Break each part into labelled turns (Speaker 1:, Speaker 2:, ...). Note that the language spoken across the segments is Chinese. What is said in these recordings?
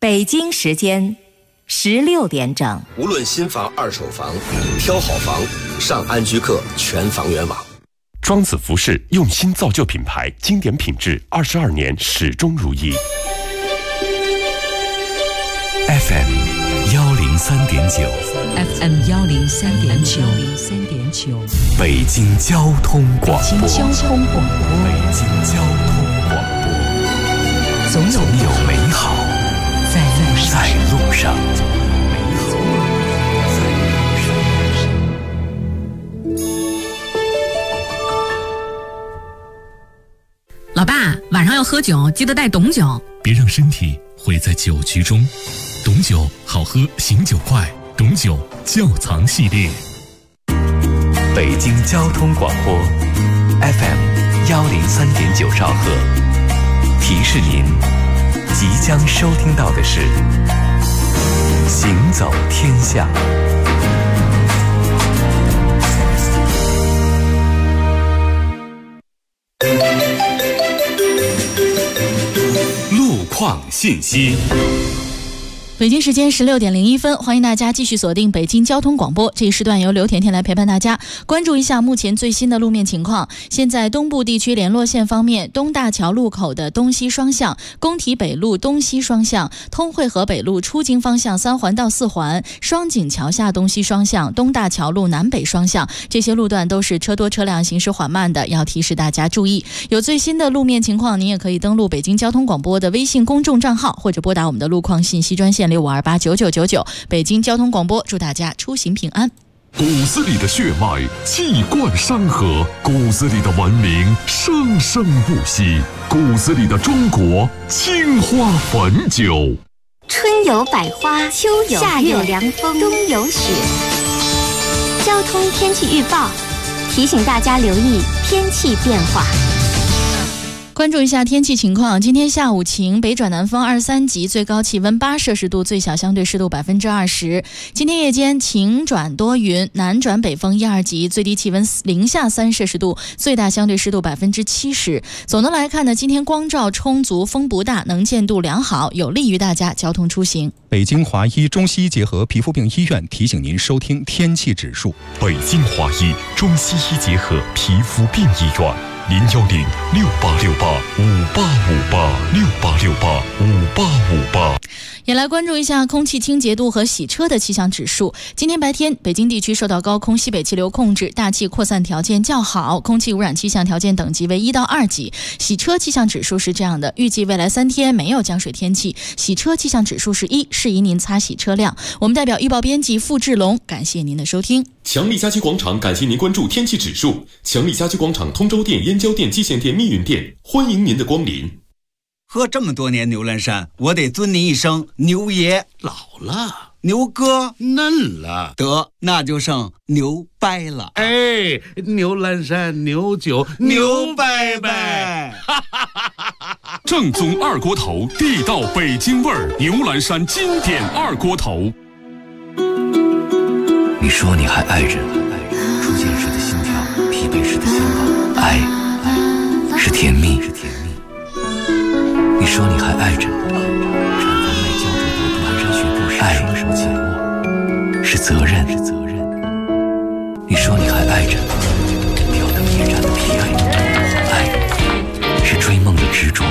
Speaker 1: 北京时间16点整。
Speaker 2: 无论新房、二手房，挑好房，上安居客全房源网。
Speaker 3: 庄子服饰用心造就品牌，经典品质，22年始终如一。
Speaker 4: FM 103.9
Speaker 5: FM 103.9
Speaker 4: 北京交通广播。
Speaker 5: 北京交通广播。
Speaker 4: 北京交通广播。总有美好在路上。
Speaker 5: 老爸，晚上要喝酒，记得带董酒。
Speaker 6: 别让身体毁在酒局中。董酒好喝，醒酒快。董酒窖藏系列。
Speaker 4: 北京交通广播 FM 103.9兆赫。提示您，即将收听到的是行走天下。
Speaker 6: 路况信息。
Speaker 7: 北京时间16点01分，欢迎大家继续锁定北京交通广播。这一时段由刘甜甜来陪伴大家，关注一下目前最新的路面情况。现在东部地区联络线方面，东大桥路口的东西双向、工体北路东西双向、通惠河北路出京方向3环到4环、双井桥下东西双向、东大桥路南北双向，这些路段都是车多车辆行驶缓慢的，要提示大家注意。有最新的路面情况，您也可以登录北京交通广播的微信公众账号，或者拨打我们的路况信息专线65289999。北京交通广播，祝大家出行平安。
Speaker 8: 骨子里的血脉气贯山河，骨子里的文明生生不息，骨子里的中国青花汾酒。
Speaker 9: 春有百花，秋有夏有凉风，冬有雪。交通天气预报提醒大家留意天气变化。
Speaker 7: 关注一下天气情况，今天下午晴，北转南风23级，最高气温8摄氏度，最小相对湿度20%。今天夜间晴转多云，南转北风1、2级，最低气温零下3摄氏度，最大相对湿度70%。总的来看呢，今天光照充足，风不大，能见度良好，有利于大家交通出行。
Speaker 10: 北京华医中西医结合皮肤病医院提醒您收听天气指数。
Speaker 8: 北京华医中西医结合皮肤病医院。0106868585868685858。
Speaker 7: 也来关注一下空气清洁度和洗车的气象指数。今天白天，北京地区受到高空西北气流控制，大气扩散条件较好，空气污染气象条件等级为1到2级。洗车气象指数是这样的，预计未来3天没有降水天气，洗车气象指数是1，适宜您擦洗车辆。我们代表预报编辑付志龙，感谢您的收听。
Speaker 11: 强力家居广场感谢您关注天气指数。强力家居广场通州店、燕郊店、蓟县店、密云店，欢迎您的光临。
Speaker 12: 喝这么多年牛栏山，我得尊您一声牛爷。
Speaker 13: 老了，
Speaker 12: 牛哥
Speaker 13: 嫩了，
Speaker 12: 得那就剩牛掰了。
Speaker 13: 哎，牛栏山牛酒牛掰掰。
Speaker 8: 正宗二锅头，地道北京味儿，牛栏山经典二锅头。
Speaker 4: 你说你还爱着，初见时的心跳，疲惫时的向往，爱是甜蜜。你说你还爱着，产房卖胶着毒脯，蹒跚学步时双手紧握，是责任。你说你还爱着，挑灯夜战的疲惫，爱是追梦的执着。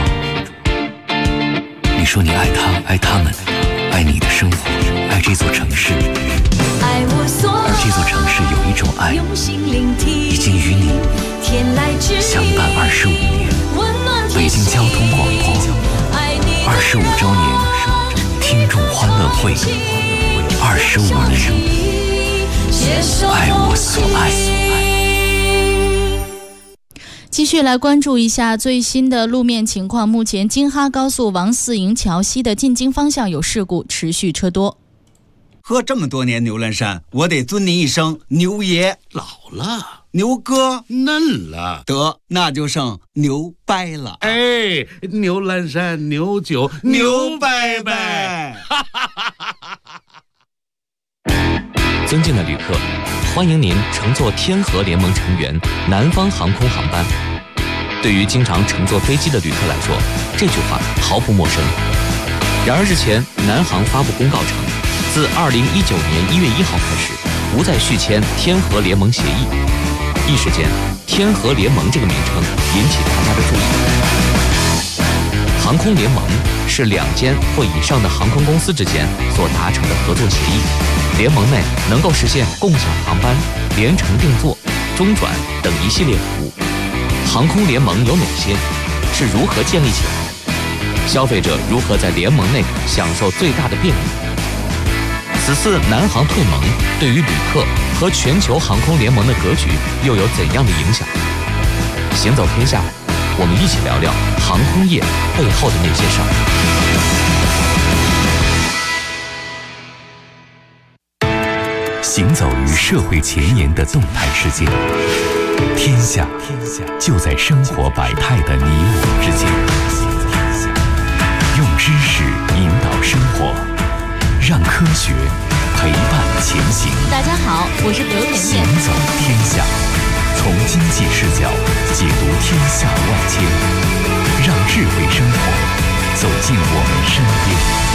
Speaker 4: 你说你爱他，爱他们，爱你的生活，爱这座城市。而这座城市有一种爱，已经与你相伴25年。北京交通广播25周年听众欢乐会，25年，爱我所爱。
Speaker 7: 继续来关注一下最新的路面情况。目前京哈高速王四营桥西的进京方向有事故，持续车多。
Speaker 12: 喝这么多年牛栏山，我得尊您一声牛爷。
Speaker 13: 老了，
Speaker 12: 牛哥
Speaker 13: 嫩了，
Speaker 12: 得那就剩牛掰了。
Speaker 13: 哎，牛栏山牛酒牛掰掰。
Speaker 14: 尊敬的旅客，欢迎您乘坐天河联盟成员南方航空航班。对于经常乘坐飞机的旅客来说，这句话毫不陌生。 然而日前，南航发布公告称，自2019年1月1号开始，不再续签天合联盟协议。一时间，天合联盟这个名称引起大家的注意。航空联盟是2间或以上的航空公司之间所达成的合作协议，联盟内能够实现共享航班、联程订座、中转等一系列服务。航空联盟有哪些？是如何建立起来的？消费者如何在联盟内享受最大的便利？此次南航退盟对于旅客和全球航空联盟的格局又有怎样的影响？行走天下，我们一起聊聊航空业背后的那些事
Speaker 4: 儿。行走于社会前沿的动态世界，天下就在生活百态的你我之间。用知识引导生活，让科学陪伴前行。
Speaker 7: 大家好，我是刘甜甜。
Speaker 4: 行走天下，从经济视角解读天下万千，让智慧生活走进我们身边。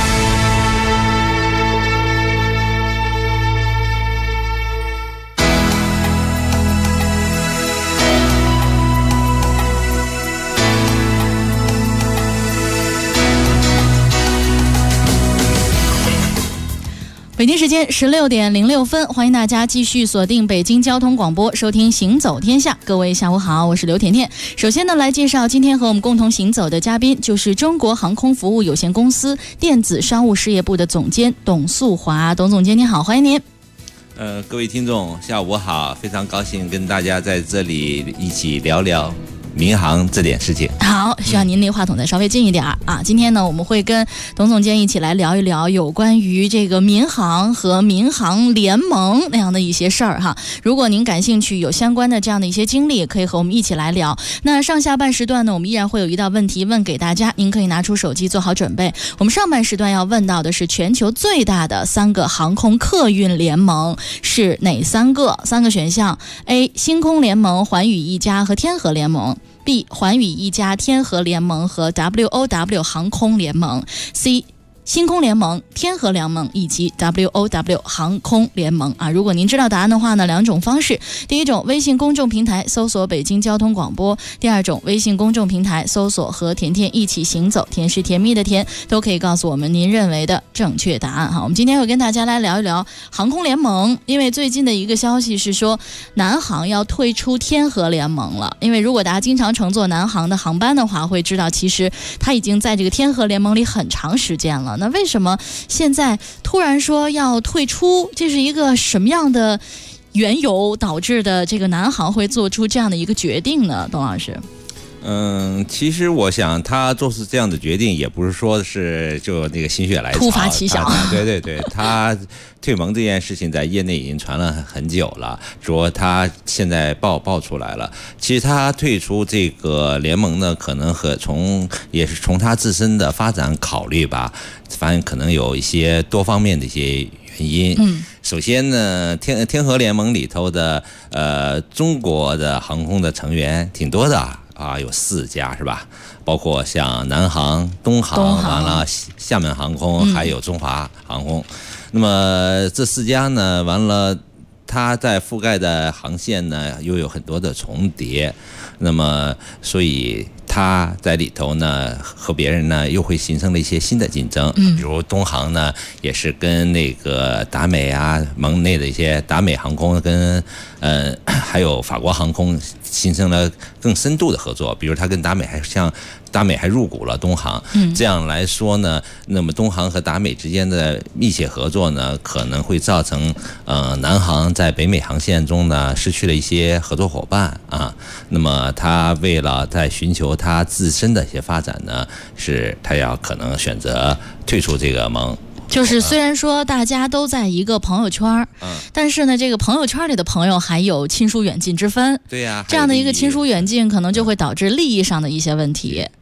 Speaker 7: 北京时间16点06分，欢迎大家继续锁定北京交通广播，收听行走天下。各位下午好，我是刘甜甜。首先呢，来介绍今天和我们共同行走的嘉宾，就是中国航空服务有限公司电子商务事业部的总监董素华。董总监您好，欢迎您。
Speaker 15: 各位听众下午好，非常高兴跟大家在这里一起聊聊民航这点事情。
Speaker 7: 好，需要您离话筒再稍微近一点啊。今天呢，我们会跟董总监一起来聊一聊有关于这个民航和民航联盟那样的一些事儿哈。如果您感兴趣，有相关的这样的一些经历，也可以和我们一起来聊。那上下半时段呢，我们依然会有一道问题问给大家，您可以拿出手机做好准备。我们上半时段要问到的是全球最大的3个航空客运联盟是哪3个？3个选项 ：A. 星空联盟、寰宇一家和天合联盟。B. 寰宇一家、天合联盟和 WOW 航空联盟。C. 星空联盟、天合联盟以及 WOW 航空联盟啊！如果您知道答案的话呢，2种方式：第一种，微信公众平台搜索北京交通广播；第二种，微信公众平台搜索和甜甜一起行走，甜是甜蜜的甜，都可以告诉我们您认为的正确答案哈。我们今天会跟大家来聊一聊航空联盟，因为最近的一个消息是说，南航要退出天合联盟了。因为如果大家经常乘坐南航的航班的话，会知道其实它已经在这个天合联盟里很长时间了。那为什么现在突然说要退出？这是一个什么样的缘由导致的这个南航会做出这样的一个决定呢？董老师。
Speaker 15: 其实我想他做出这样的决定，也不是说是就那个心血来潮，
Speaker 7: 突发奇想。
Speaker 15: 对，他退盟这件事情在业内已经传了很久了，说他现在爆出来了。其实他退出这个联盟呢，可能也是从他自身的发展考虑吧，反正可能有一些多方面的一些原因。首先呢，天合联盟里头的中国的航空的成员挺多的啊，有4家是吧？包括像南航、东航，完了厦门航空，还有中华航空。那么这4家呢，完了它在覆盖的航线呢又有很多的重叠，那么所以它在里头呢和别人呢又会形成了一些新的竞争。比如东航呢也是跟那个达美啊盟内的一些达美航空跟还有法国航空形成了更深度的合作，比如它跟达美还入股了东航。这样来说呢，那么东航和达美之间的密切合作呢，可能会造成南航在北美航线中呢失去了一些合作伙伴啊。那么他为了在寻求他自身的一些发展呢，是他要可能选择退出这个盟。
Speaker 7: 就是虽然说大家都在一个朋友圈，但是呢，这个朋友圈里的朋友还有亲疏远近之分。
Speaker 15: 对呀，
Speaker 7: 这样的一个亲疏远近，可能就会导致利益上的一些问题。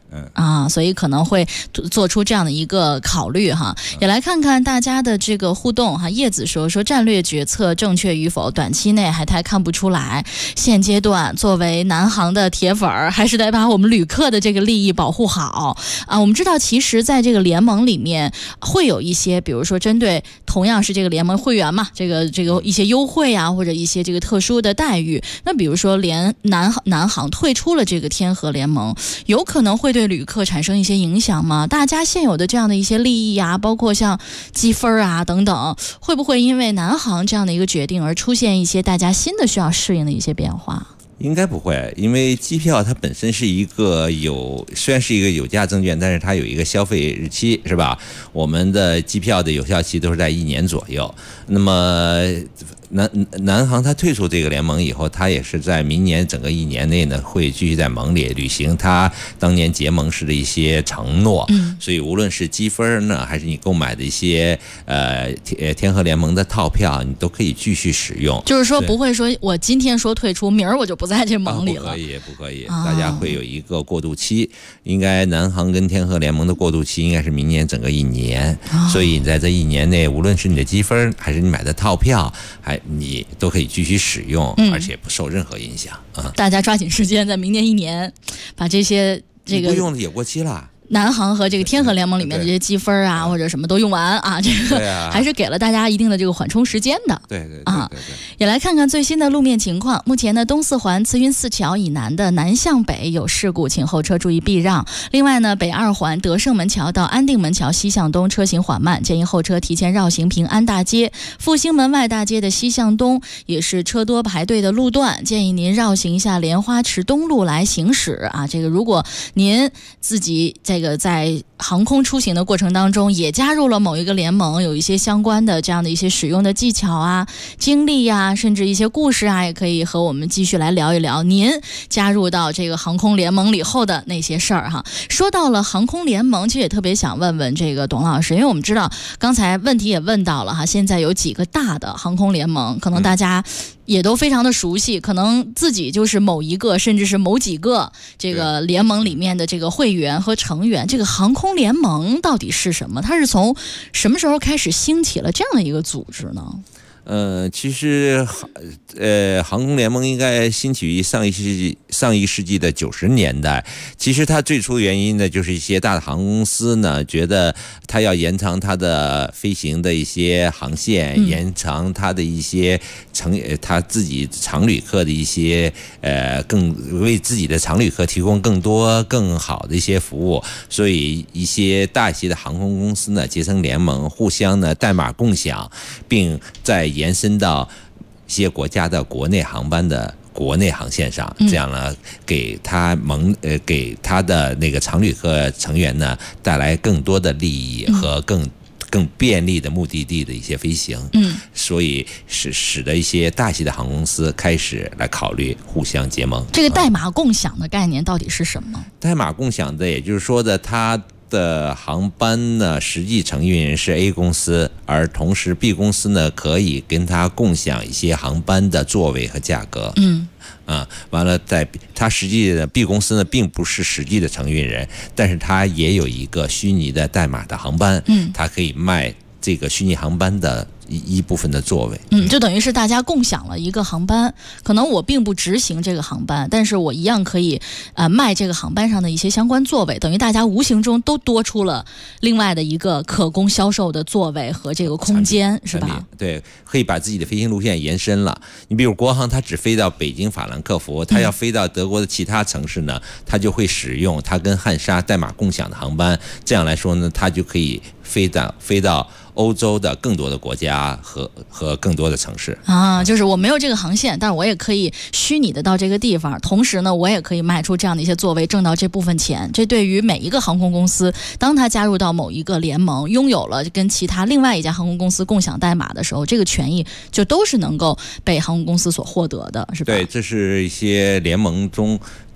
Speaker 7: 所以可能会做出这样的一个考虑哈。也来看看大家的这个互动哈。叶子说战略决策正确与否，短期内还太看不出来。现阶段作为南航的铁粉儿，还是得把我们旅客的这个利益保护好啊。我们知道，其实在这个联盟里面会有一些，比如说针对同样是这个联盟会员嘛，这个一些优惠啊，或者一些这个特殊的待遇。那比如说南航退出了这个天河联盟，有可能会对旅客产生一些影响吗？大家现有的这样的一些利益啊，包括像积分啊等等，会不会因为南航这样的一个决定而出现一些大家新的需要适应的一些变化？
Speaker 15: 应该不会，因为机票它本身是一个虽然是一个有价证券，但是它有一个消费日期，是吧？我们的机票的有效期都是在1年左右。那么南航它退出这个联盟以后，它也是在明年整个1年内呢，会继续在盟里履行它当年结盟时的一些承诺。所以无论是积分呢，还是你购买的一些天河联盟的套票，你都可以继续使用。
Speaker 7: 就是说不会说我今天说退出，明儿我就不在这盟里了。
Speaker 15: 不可以，大家会有一个过渡期。应该南航跟天河联盟的过渡期应该是明年整个1年。所以你在这1年内，无论是你的积分还是你买的套票，你都可以继续使用，而且不受任何影响
Speaker 7: 大家抓紧时间，在明年1年把这些
Speaker 15: 不用的也过期了。
Speaker 7: 南航和这个天河联盟里面的这些积分啊，或者什么都用完啊，这个还是给了大家一定的这个缓冲时间的。
Speaker 15: 对。
Speaker 7: 也来看看最新的路面情况。目前呢，东四环慈云寺桥以南的南向北有事故，请后车注意避让。另外呢，北二环德胜门桥到安定门桥西向东车行缓慢，建议后车提前绕行平安大街。复兴门外大街的西向东也是车多排队的路段，建议您绕行一下莲花池东路来行驶啊。这个如果您自己在航空出行的过程当中也加入了某一个联盟，有一些相关的这样的一些使用的技巧啊、经历啊，甚至一些故事啊，也可以和我们继续来聊一聊您加入到这个航空联盟里后的那些事儿哈。说到了航空联盟，其实也特别想问问这个董老师，因为我们知道刚才问题也问到了哈，现在有几个大的航空联盟，可能大家也都非常的熟悉，可能自己就是某一个甚至是某几个这个联盟里面的这个会员和成员。这个航空联盟到底是什么？它是从什么时候开始兴起了这样的一个组织呢？
Speaker 15: 其实航空联盟应该兴起于上一世纪的90年代。其实它最初原因呢，就是一些大的航空公司呢，觉得它要延长它的飞行的一些航线，延长它的一些它自己常旅客的一些更为自己的常旅客提供更多更好的一些服务。所以一些大型的航空公司呢结成联盟，互相呢代码共享，并在延伸到一些国家的国内航班的国内航线上，这样呢给他的那个常旅客成员呢带来更多的利益和更便利的目的地的一些飞行。所以使得一些大型的航空公司开始来考虑互相结盟。
Speaker 7: 这个代码共享的概念到底是什么？
Speaker 15: 代码共享的，也就是说的它的航班呢，实际承运人是 A 公司，而同时 B 公司呢可以跟他共享一些航班的座位和价格。完了，在他实际的 B 公司呢，并不是实际的承运人，但是他也有一个虚拟的代码的航班，他可以卖这个虚拟航班的一部分的座位。
Speaker 7: 就等于是大家共享了一个航班，可能我并不执行这个航班，但是我一样可以卖这个航班上的一些相关座位，等于大家无形中都多出了另外的一个可供销售的座位和这个空间，是吧？
Speaker 15: 对，可以把自己的飞行路线延伸了。你比如国航，它只飞到北京法兰克福，它要飞到德国的其他城市呢，它就会使用它跟汉莎代码共享的航班，这样来说呢，它就可以飞到欧洲的更多的国家和更多的城市
Speaker 7: 啊。就是我没有这个航线，但是我也可以虚拟的到这个地方，同时呢我也可以卖出这样的一些座位，挣到这部分钱。这对于每一个航空公司，当他加入到某一个联盟，拥有了跟其他另外一家航空公司共享代码的时候，这个权益就都是能够被航空公司所获得的，是吧？
Speaker 15: 对，这是一些联盟中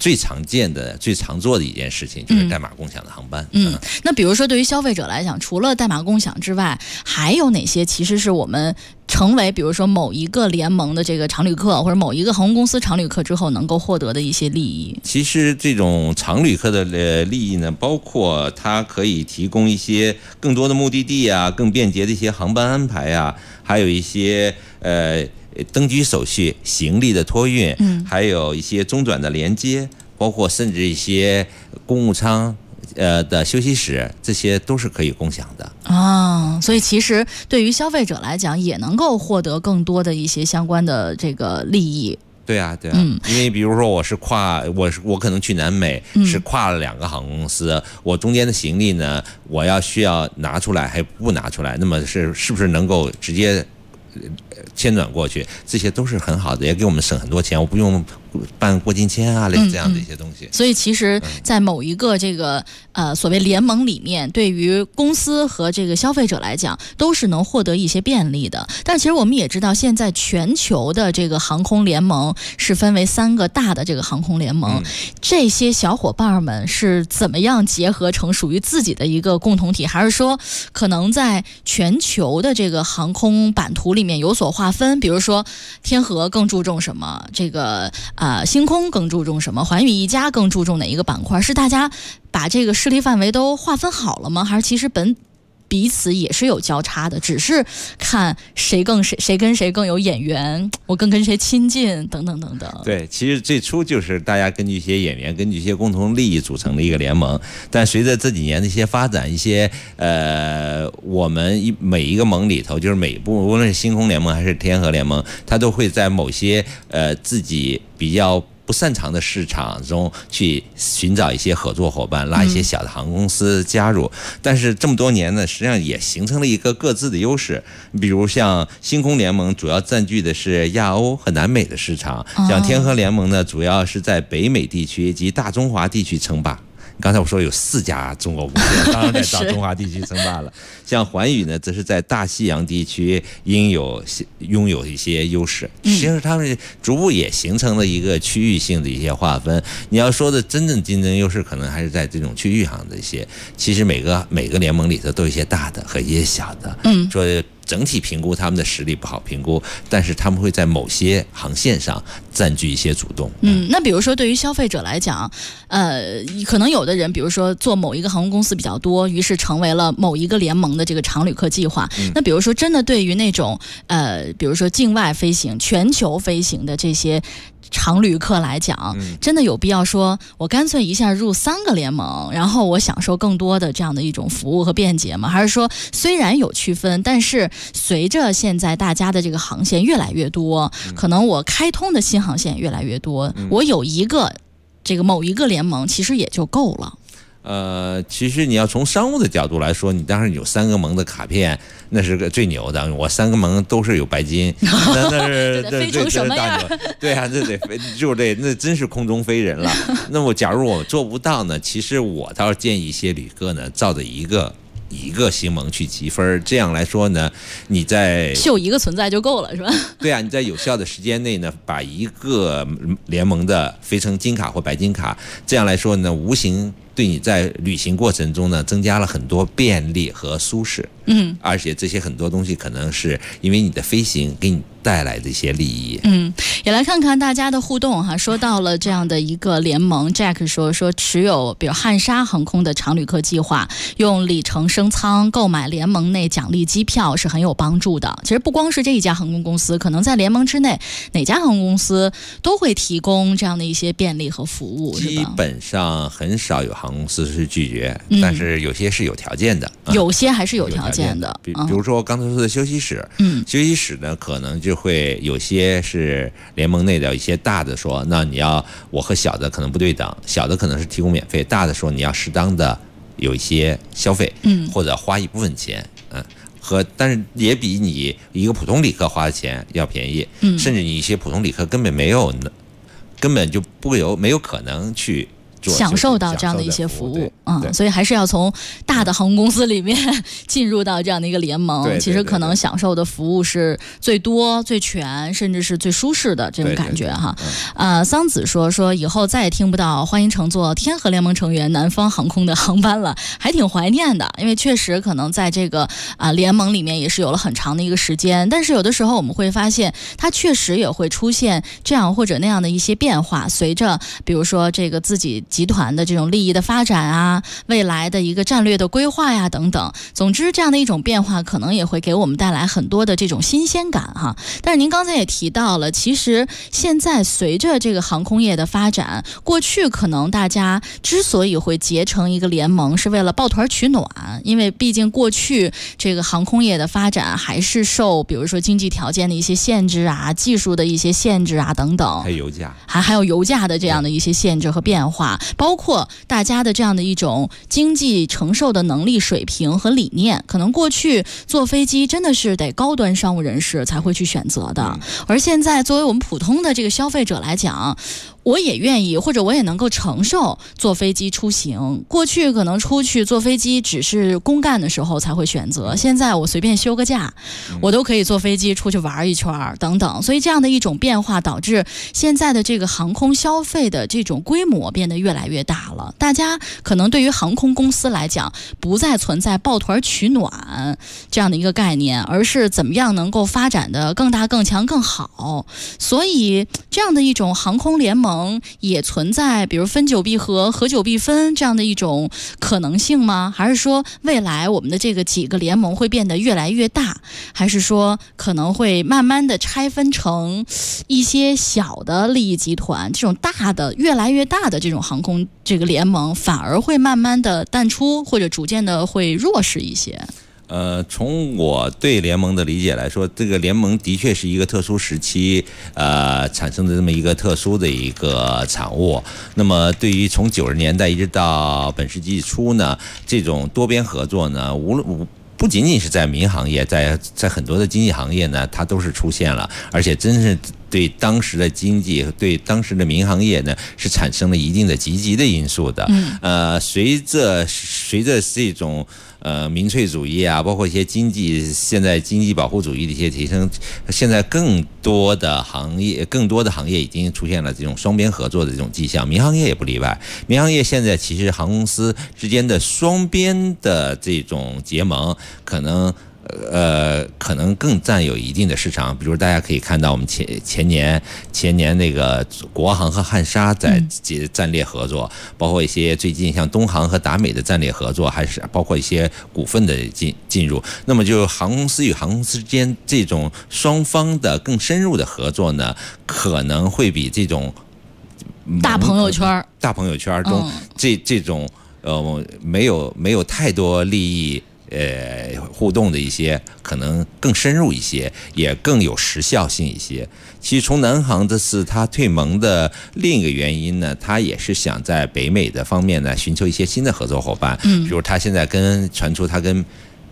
Speaker 15: 最常见的、最常做的一件事情就是代码共享的航班。
Speaker 7: 那比如说对于消费者来讲，除了代码共享之外，还有哪些其实是我们成为比如说某一个联盟的这个常旅客或者某一个航空公司常旅客之后能够获得的一些利益？
Speaker 15: 其实这种常旅客的利益呢，包括它可以提供一些更多的目的地啊，更便捷的一些航班安排啊，还有一些登机手续、行李的托运，还有一些中转的连接，包括甚至一些公务舱的休息室，这些都是可以共享的。
Speaker 7: 所以其实对于消费者来讲，也能够获得更多的一些相关的这个利益。
Speaker 15: 对啊，因为比如说我可能去南美，是跨了2个航空公司，我中间的行李呢，我需要拿出来还不拿出来，那么是不是能够直接迁转过去？这些都是很好的，也给我们省很多钱，我不用办过境签啊，类似这样的一些东西。
Speaker 7: 所以其实在某一个这个所谓联盟里面，对于公司和这个消费者来讲都是能获得一些便利的。但其实我们也知道，现在全球的这个航空联盟是分为3个大的这个航空联盟，这些小伙伴们是怎么样结合成属于自己的一个共同体，还是说可能在全球的这个航空版图里面有所划分？比如说天河更注重什么，这个星空更注重什么，寰宇一家更注重哪一个板块？是大家把这个势力范围都划分好了吗？还是其实彼此也是有交叉的，只是看谁跟谁更有眼缘，我更跟谁亲近等等等等。
Speaker 15: 对，其实最初就是大家根据一些眼缘，根据一些共同利益组成的一个联盟。但随着这几年的一些发展，一些我们每一个盟里头，就是每部无论是星空联盟还是天河联盟，它都会在某些自己比较不擅长的市场中去寻找一些合作伙伴，拉一些小的航空公司加入。但是这么多年呢，实际上也形成了一个各自的优势。比如像星空联盟主要占据的是亚欧和南美的市场，像天河联盟呢，主要是在北美地区及大中华地区称霸。刚才我说有4家中国公司，当然在大中华地区称霸了。像寰宇呢，则是在大西洋地区拥有一些优势。其实他们逐步也形成了一个区域性的一些划分。你要说的真正竞争优势，可能还是在这种区域上的一些。其实每个联盟里头都有一些大的和一些小的。说整体评估他们的实力不好评估，但是他们会在某些航线上占据一些主动。
Speaker 7: 那比如说对于消费者来讲，可能有的人比如说做某一个航空公司比较多，于是成为了某一个联盟的这个常旅客计划。那比如说真的对于那种比如说境外飞行、全球飞行的这些常旅客来讲，真的有必要说我干脆一下入3个联盟，然后我享受更多的这样的一种服务和便捷吗？还是说虽然有区分，但是随着现在大家的这个航线越来越多，可能我开通的新航线越来越多，我有一个这个某一个联盟其实也就够了。
Speaker 15: 其实你要从商务的角度来说，你当然有3个盟的卡片，那是个最牛的。我3个盟都是有白金，那是
Speaker 7: 飞成什么样？
Speaker 15: 对啊，这得飞，就这那真是空中飞人了。那么假如我做不到呢？其实我倒是建议一些旅客呢，照着一个星盟去积分，这样来说呢，你在
Speaker 7: 秀一个存在就够了，是吧？
Speaker 15: 对啊，你在有效的时间内呢，把一个联盟的飞成金卡或白金卡，这样来说呢，无形对你在旅行过程中呢，增加了很多便利和舒适。而且这些很多东西可能是因为你的飞行给你带来的一些利益。
Speaker 7: 也来看看大家的互动哈。说到了这样的一个联盟 ，Jack 说持有比如汉莎航空的常旅客计划，用里程升舱购买联盟内奖励机票是很有帮助的。其实不光是这一家航空公司，可能在联盟之内哪家航空公司都会提供这样的一些便利和服务，是吧？
Speaker 15: 基本上很少有航空公司是拒绝，但是有些是有条件的，
Speaker 7: 有些还是有条件的。
Speaker 15: 比如说刚才说的休息室，休息室呢可能就会有些是联盟内的一些大的说，那你要我和小的可能不对等，小的可能是提供免费，大的说你要适当的有一些消费，或者花一部分钱，但是也比你一个普通旅客花的钱要便宜，甚至你一些普通旅客根本就没有可能去
Speaker 7: 享受到这样的一些服务，所以还是要从大的航空公司里面进入到这样的一个联盟，其实可能享受的服务是最多、最全，甚至是最舒适的这种感觉哈。桑子说以后再也听不到欢迎乘坐天河联盟成员南方航空的航班了，还挺怀念的，因为确实可能在这个联盟里面也是有了很长的一个时间，但是有的时候我们会发现它确实也会出现这样或者那样的一些变化，随着比如说这个自己集团的这种利益的发展啊，未来的一个战略的规划呀等等，总之这样的一种变化可能也会给我们带来很多的这种新鲜感哈。但是您刚才也提到了，其实现在随着这个航空业的发展，过去可能大家之所以会结成一个联盟是为了抱团取暖，因为毕竟过去这个航空业的发展还是受比如说经济条件的一些限制啊，技术的一些限制啊等等，
Speaker 15: 还有油价，
Speaker 7: 还有油价的这样的一些限制和变化，包括大家的这样的一种经济承受的能力水平和理念，可能过去坐飞机真的是得高端商务人士才会去选择的，而现在作为我们普通的这个消费者来讲，我也愿意或者我也能够承受坐飞机出行。过去可能出去坐飞机只是公干的时候才会选择，现在我随便休个假，我都可以坐飞机出去玩一圈等等。所以这样的一种变化导致现在的这个航空消费的这种规模变得越来越大了，大家可能对于航空公司来讲不再存在抱团取暖这样的一个概念，而是怎么样能够发展的更大更强更好。所以这样的一种航空联盟也存在比如分久必合，合久必分这样的一种可能性吗？还是说未来我们的这个几个联盟会变得越来越大，还是说可能会慢慢的拆分成一些小的利益集团，这种大的越来越大的这种航空这个联盟反而会慢慢的淡出，或者逐渐的会弱势一些？
Speaker 15: 从我对联盟的理解来说，这个联盟的确是一个特殊时期产生的这么一个特殊的一个产物。那么对于从90年代一直到本世纪初呢，这种多边合作呢，不仅仅是在民航业，在很多的经济行业呢，它都是出现了，而且真是对当时的经济、对当时的民航业呢，是产生了一定的积极的因素的。随着这种民粹主义啊，包括一些现在经济保护主义的一些提升，现在更多的行业已经出现了这种双边合作的这种迹象，民航业也不例外。民航业现在其实航空公司之间的双边的这种结盟，可能更占有一定的市场。比如大家可以看到我们前年那个国航和汉莎在战略合作，包括一些最近像东航和达美的战略合作，还是包括一些股份的进入。那么就航空公司与航空公司之间这种双方的更深入的合作呢，可能会比这种
Speaker 7: 大朋友圈
Speaker 15: 中这种没有太多利益互动的一些，可能更深入一些，也更有时效性一些。其实从南航这次它退盟的另一个原因呢，它也是想在北美的方面呢寻求一些新的合作伙伴，比如它现在传出它跟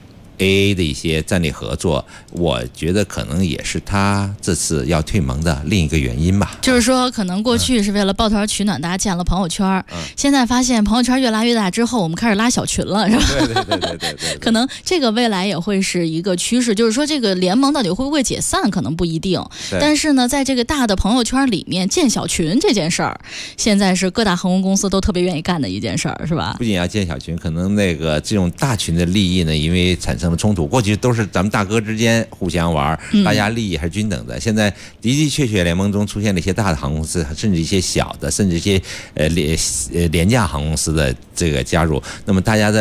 Speaker 15: AA 的一些战略合作，我觉得可能也是他这次要退盟的另一个原因吧。
Speaker 7: 就是说可能过去是为了抱团取暖，大家建了朋友圈，现在发现朋友圈越拉越大之后，我们开始拉小群了，是吧？对，可能这个未来也会是一个趋势，就是说这个联盟到底会不会解散可能不一定，但是呢在这个大的朋友圈里面建小群这件事儿，现在是各大航空公司都特别愿意干的一件事儿，是吧？
Speaker 15: 不仅要建小群，可能这种大群的利益呢，因为产生冲突，过去都是咱们大哥之间互相玩，大家利益还是均等的。现在的确联盟中出现了一些大的航空公司，甚至一些小的，甚至一些廉价航空公司的这个加入。那么大家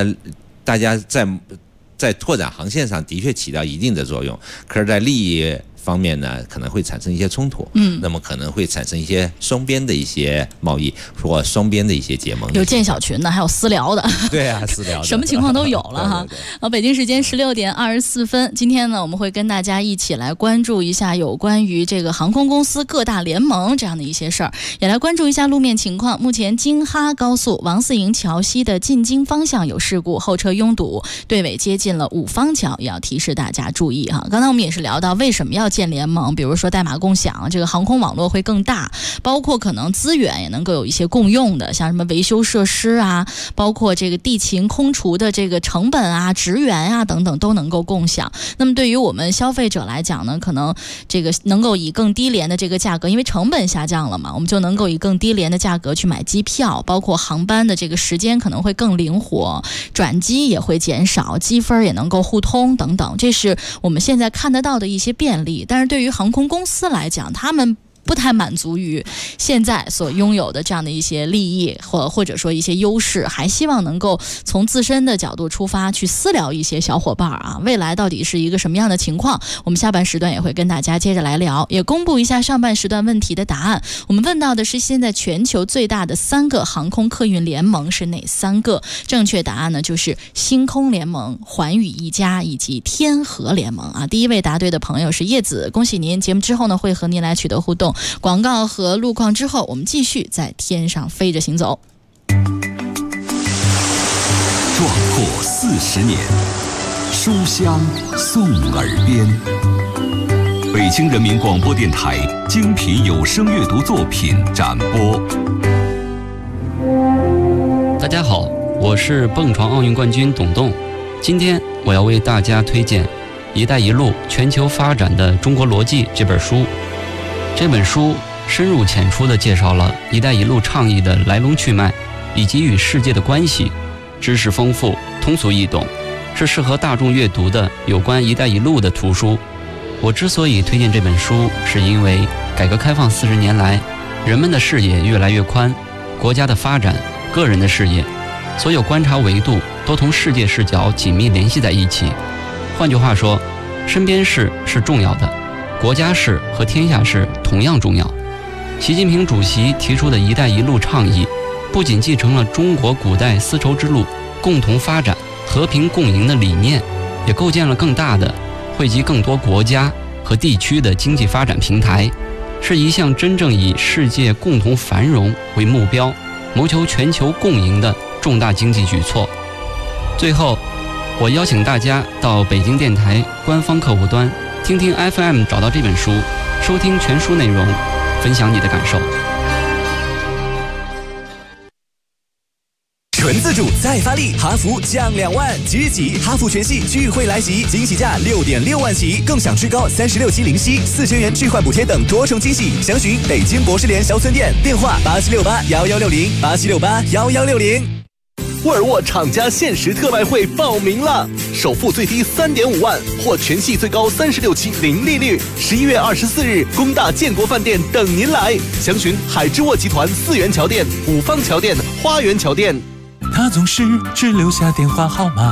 Speaker 15: 在拓展航线上的确起到一定的作用，可是在利益方面呢，可能会产生一些冲突，那么可能会产生一些双边的一些贸易或双边的一些结盟，
Speaker 7: 有建小群的，还有私聊的，
Speaker 15: 对啊，私聊的，
Speaker 7: 什么情况都有了哈。好，北京时间16点24分，今天呢，我们会跟大家一起来关注一下有关于这个航空公司各大联盟这样的一些事儿，也来关注一下路面情况。目前京哈高速王四营桥西的进京方向有事故，后车拥堵，队尾接近了五方桥，也要提示大家注意哈。刚才我们也是聊到为什么要建联盟，比如说代码共享，这个航空网络会更大，包括可能资源也能够有一些共用的，像什么维修设施啊，包括这个地勤空厨的这个成本啊、职员啊等等都能够共享。那么对于我们消费者来讲呢，可能这个能够以更低廉的这个价格，因为成本下降了嘛，我们就能够以更低廉的价格去买机票，包括航班的这个时间可能会更灵活，转机也会减少，积分也能够互通等等，这是我们现在看得到的一些便利。但是对于航空公司来讲，他们不太满足于现在所拥有的这样的一些利益或者说一些优势，还希望能够从自身的角度出发去私聊一些小伙伴啊，未来到底是一个什么样的情况，我们下半时段也会跟大家接着来聊，也公布一下上半时段问题的答案。我们问到的是现在全球最大的3个航空客运联盟是哪3个？正确答案呢就是星空联盟、寰宇一家以及天河联盟啊。第一位答对的朋友是叶子，恭喜您！节目之后呢会和您来取得互动。广告和路况之后，我们继续在天上飞着行走。
Speaker 8: 壮阔40年，书香送耳边。北京人民广播电台精品有声阅读作品展播。
Speaker 16: 大家好，我是蹦床奥运冠军董栋。今天我要为大家推荐《一带一路全球发展的中国逻辑》这本书。这本书深入浅出地介绍了“一带一路”倡议的来龙去脉以及与世界的关系，知识丰富，通俗易懂，是适合大众阅读的有关“一带一路”的图书。我之所以推荐这本书，是因为改革开放40年来，人们的视野越来越宽，国家的发展、个人的视野，所有观察维度都同世界视角紧密联系在一起。换句话说，身边事是重要的，国家事和天下事同样重要。习近平主席提出的一带一路倡议，不仅继承了中国古代丝绸之路共同发展、和平共赢的理念，也构建了更大的、惠及更多国家和地区的经济发展平台，是一项真正以世界共同繁荣为目标，谋求全球共赢的重大经济举措。最后，我邀请大家到北京电台官方客户端听听 FM 找到这本书，收听全书内容，分享你的感受。
Speaker 17: 纯自主再发力，哈弗降2万，即即哈弗全系聚会来袭，惊喜价6.6万起，更享最高36期零息，4000元置换补贴等多重惊喜。详询北京博士联销村店，电话87681160，87681160。
Speaker 18: 沃尔沃厂家限时特卖会报名了，首付最低3.5万，或全系最高36期零利率。11月24日，工大建国饭店等您来。详询海之沃集团4元桥店、五方桥店、花园桥店。
Speaker 19: 他总是只留下电话号码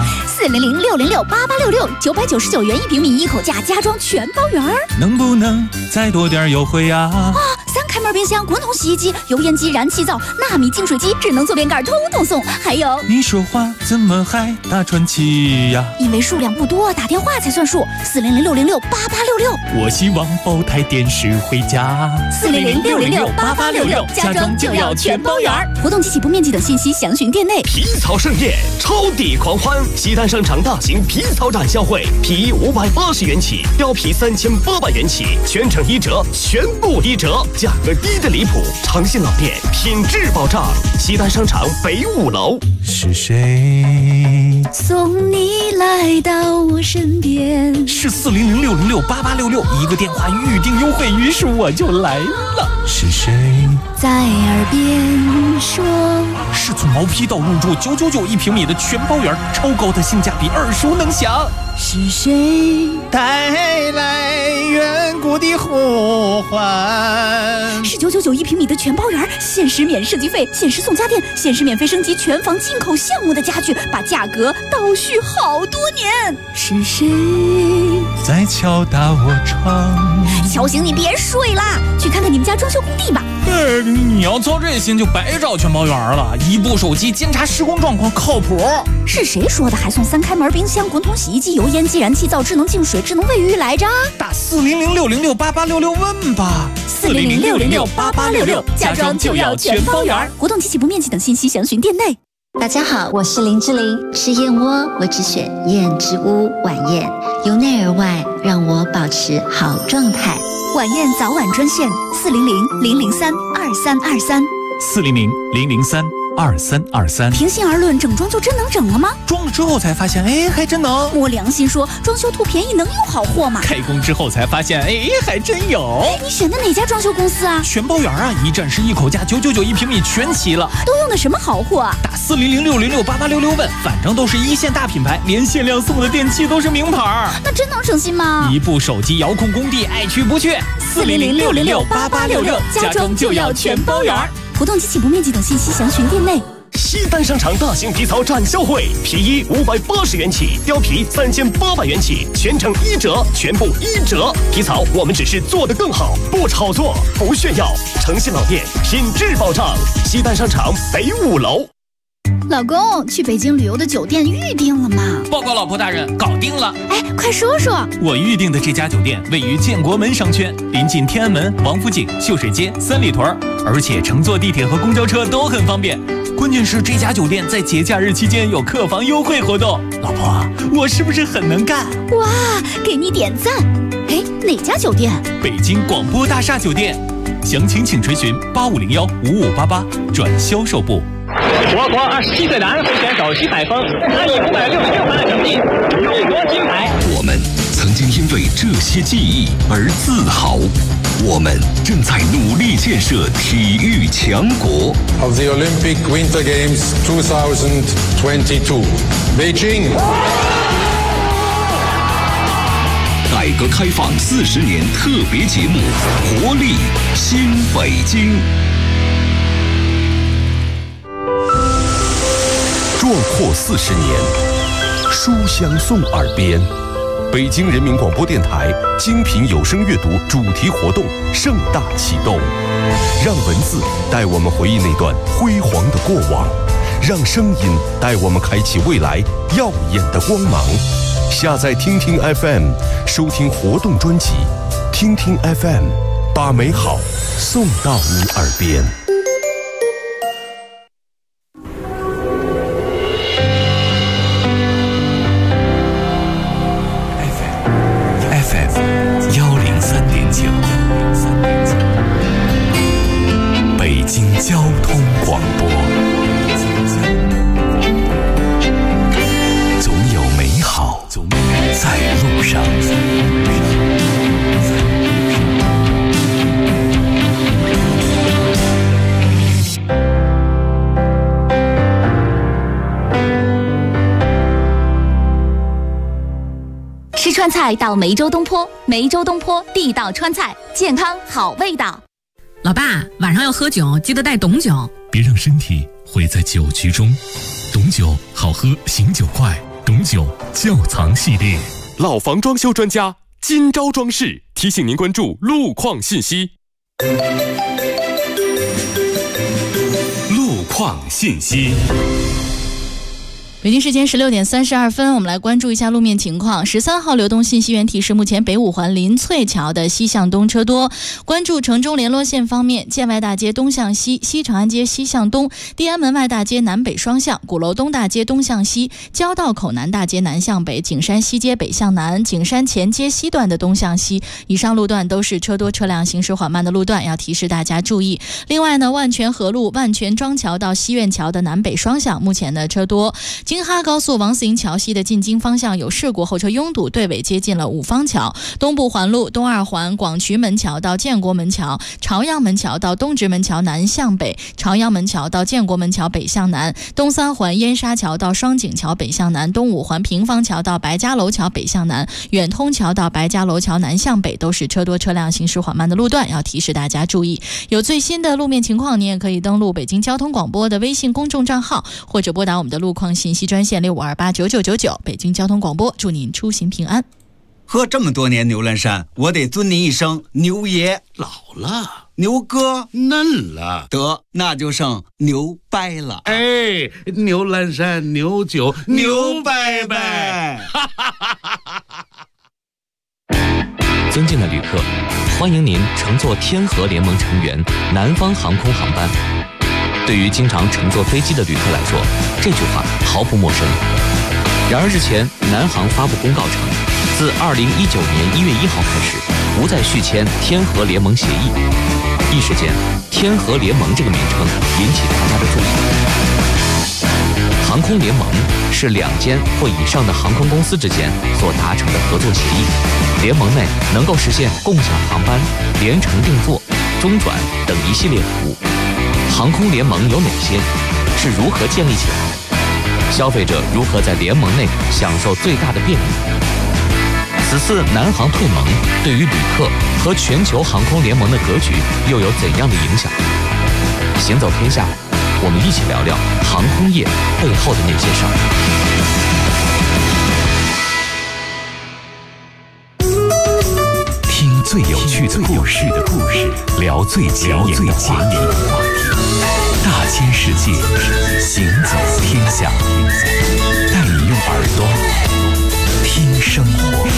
Speaker 20: 400-606-8866，999元1平米一口价家装全包圆儿。
Speaker 19: 能不能再多点优惠呀？
Speaker 20: 3开门冰箱、滚筒洗衣机、油烟机、燃气灶、纳米净水机、智能坐便盖通通送。还有，
Speaker 19: 你说话怎么还大喘气呀？
Speaker 20: 因为数量不多，打电话才算数。400-606-8866。
Speaker 19: 我希望包台电视回家。
Speaker 20: 400-606-8866，家装就要全包圆儿。活动及起步面积等信息详询店内。
Speaker 18: 皮草盛宴，超抵狂欢！西单商场大型皮草展销会，皮衣580元起，貂皮3800元起，全程1折，全部1折，价格低的离谱。长信老店，品质保障。西单商场北5楼。
Speaker 19: 是谁
Speaker 20: 送你来到我身边？
Speaker 19: 是400-606-8866，一个电话预定优惠，于是我就来了。是谁
Speaker 20: 在耳边说？
Speaker 19: 是从毛坯到入住999一平米的全包圆，超高的性价比，耳熟能详。
Speaker 20: 是谁
Speaker 19: 带来远古的呼唤？
Speaker 20: 是999一平米的全包圆，限时免设计费，限时送家电，限时免费升级全房进口项目的家具，把价格倒叙好多年。是谁
Speaker 19: 在敲打我窗？
Speaker 20: 敲醒你别睡啦，去看看你们家装修工地吧。
Speaker 19: 你要操这心就白找全包圆了，一部手机监察施工状况靠谱。
Speaker 20: 是谁说的还送3开门冰箱、滚筒洗衣机、油烟机、燃气灶、智能净水、智能卫浴来着？
Speaker 19: 打400-606-8866问吧。
Speaker 20: 400-606-8866，家装就要全包圆。活动及起步面积等信息详询店内。
Speaker 21: 大家好，我是林志玲。吃燕窝，我只选燕之屋晚宴，由内而外让我保持好状态。
Speaker 20: 晚宴早晚专线
Speaker 19: 400-003-2323，400-003-2323。
Speaker 20: 平心而论，整装就真能整了吗？
Speaker 19: 装了之后才发现，还真能。
Speaker 20: 摸良心说，装修图便宜能有好货吗？
Speaker 19: 开工之后才发现，还真有。
Speaker 20: 你选的哪家装修公司啊？
Speaker 19: 全包圆啊，一站式一口价，999一平米全齐了。
Speaker 20: 都用的什么好货啊？
Speaker 19: 打400-606-8866问，反正都是一线大品牌，连限量送的电器都是名牌。
Speaker 20: 那真能省心吗？
Speaker 19: 一部手机遥控工地，爱去不去。
Speaker 20: 400-606-8866，家装就要全包圆。活动及起步面积等信息详询店内。
Speaker 18: 西单商场大型皮草展销会，皮衣580元起，貂皮3800元起，全程1折，全部1折。皮草我们只是做得更好，不炒作，不炫耀，诚信老店，品质保障。西单商场北5楼。
Speaker 20: 老公，去北京旅游的酒店预定了吗？
Speaker 19: 报告老婆大人，搞定了。
Speaker 20: 快说说。
Speaker 19: 我预定的这家酒店位于建国门商圈，临近天安门、王府井、秀水街、三里屯，而且乘坐地铁和公交车都很方便。关键是这家酒店在节假日期间有客房优惠活动。老婆，我是不是很能干？
Speaker 20: 哇，给你点赞。哪家酒店？
Speaker 19: 北京广播大厦酒店。详情请垂询8501-5588转销售部。
Speaker 22: 我国27岁男会选手徐海峰，他以566分的成绩勇夺金牌。
Speaker 8: 我们曾经因为这些记忆而自豪，我们正在努力建设体育强国。
Speaker 23: Of the Olympic Winter Games 2022, Beijing。
Speaker 8: 改革开放40年特别节目《活力新北京》。壮阔40年，书香送耳边。北京人民广播电台精品有声阅读主题活动盛大启动，让文字带我们回忆那段辉煌的过往，让声音带我们开启未来耀眼的光芒。下载听听 FM， 收听活动专辑，听听 FM， 把美好送到你耳边。 北京交通广播，总有美好在路上。
Speaker 9: 吃川菜到梅州东坡，梅州东坡地道川菜，健康好味道。
Speaker 5: 老爸，晚上要喝酒，记得带董酒。
Speaker 6: 别让身体毁在酒局中。董酒好喝，醒酒快。董酒窖藏系列。
Speaker 11: 老房装修专家今朝装饰提醒您关注路况信息。
Speaker 8: 路况信息。
Speaker 7: 北京时间16点32分，我们来关注一下路面情况。13号流动信息源提示，目前北五环林翠桥的西向东车多。关注城中联络线方面，建外大街东向西，西长安街西向东，地安门外大街南北双向，鼓楼东大街东向西，交道口南大街南向北，景山西街北向南，景山前街西段的东向西。以上路段都是车多车辆行驶缓慢的路段，要提示大家注意。另外呢，万泉河路万泉庄桥到西苑桥的南北双向，目前的车多。京哈高速王四营桥西的进京方向有事故，后车拥堵，队尾接近了五方桥。东部环路东二环广渠门桥到建国门桥，朝阳门桥到东直门桥南向北，朝阳门桥到建国门桥北向南，东三环燕沙桥到双井桥北向南，东五环平房桥到白家楼桥北向南，远通桥到白家楼桥南向北，都是车多车辆行驶缓慢的路段，要提示大家注意。有最新的路面情况，你也可以登录北京交通广播的微信公众账号，或者拨打我们的路况信息专线65289999。北京交通广播，祝您出行平安。
Speaker 12: 喝这么多年牛栏山，我得尊您一声牛爷。
Speaker 13: 老了，
Speaker 12: 牛哥
Speaker 13: 嫩了，
Speaker 12: 得那就剩牛掰了。
Speaker 13: 哎，牛栏山牛酒牛掰掰。
Speaker 14: 尊敬的旅客，欢迎您乘坐天河联盟成员南方航空航班。 对于经常乘坐飞机的旅客来说，这句话毫不陌生。然而日前，南航发布公告称，自2019年1月1号开始，不再续签天合联盟协议。一时间，天合联盟这个名称引起大家的注意。航空联盟是2间或以上的航空公司之间所达成的合作协议，联盟内能够实现共享航班、联程订座、中转等一系列服务。航空联盟有哪些？是如何建立起来的？消费者如何在联盟内享受最大的便利？此次南航退盟对于旅客和全球航空联盟的格局又有怎样的影响？行走天下，我们一起聊聊航空业背后的那些事
Speaker 4: 儿。听最有趣的故事，聊最前沿的话题。大千世界，行走天下，带你用耳朵听生活。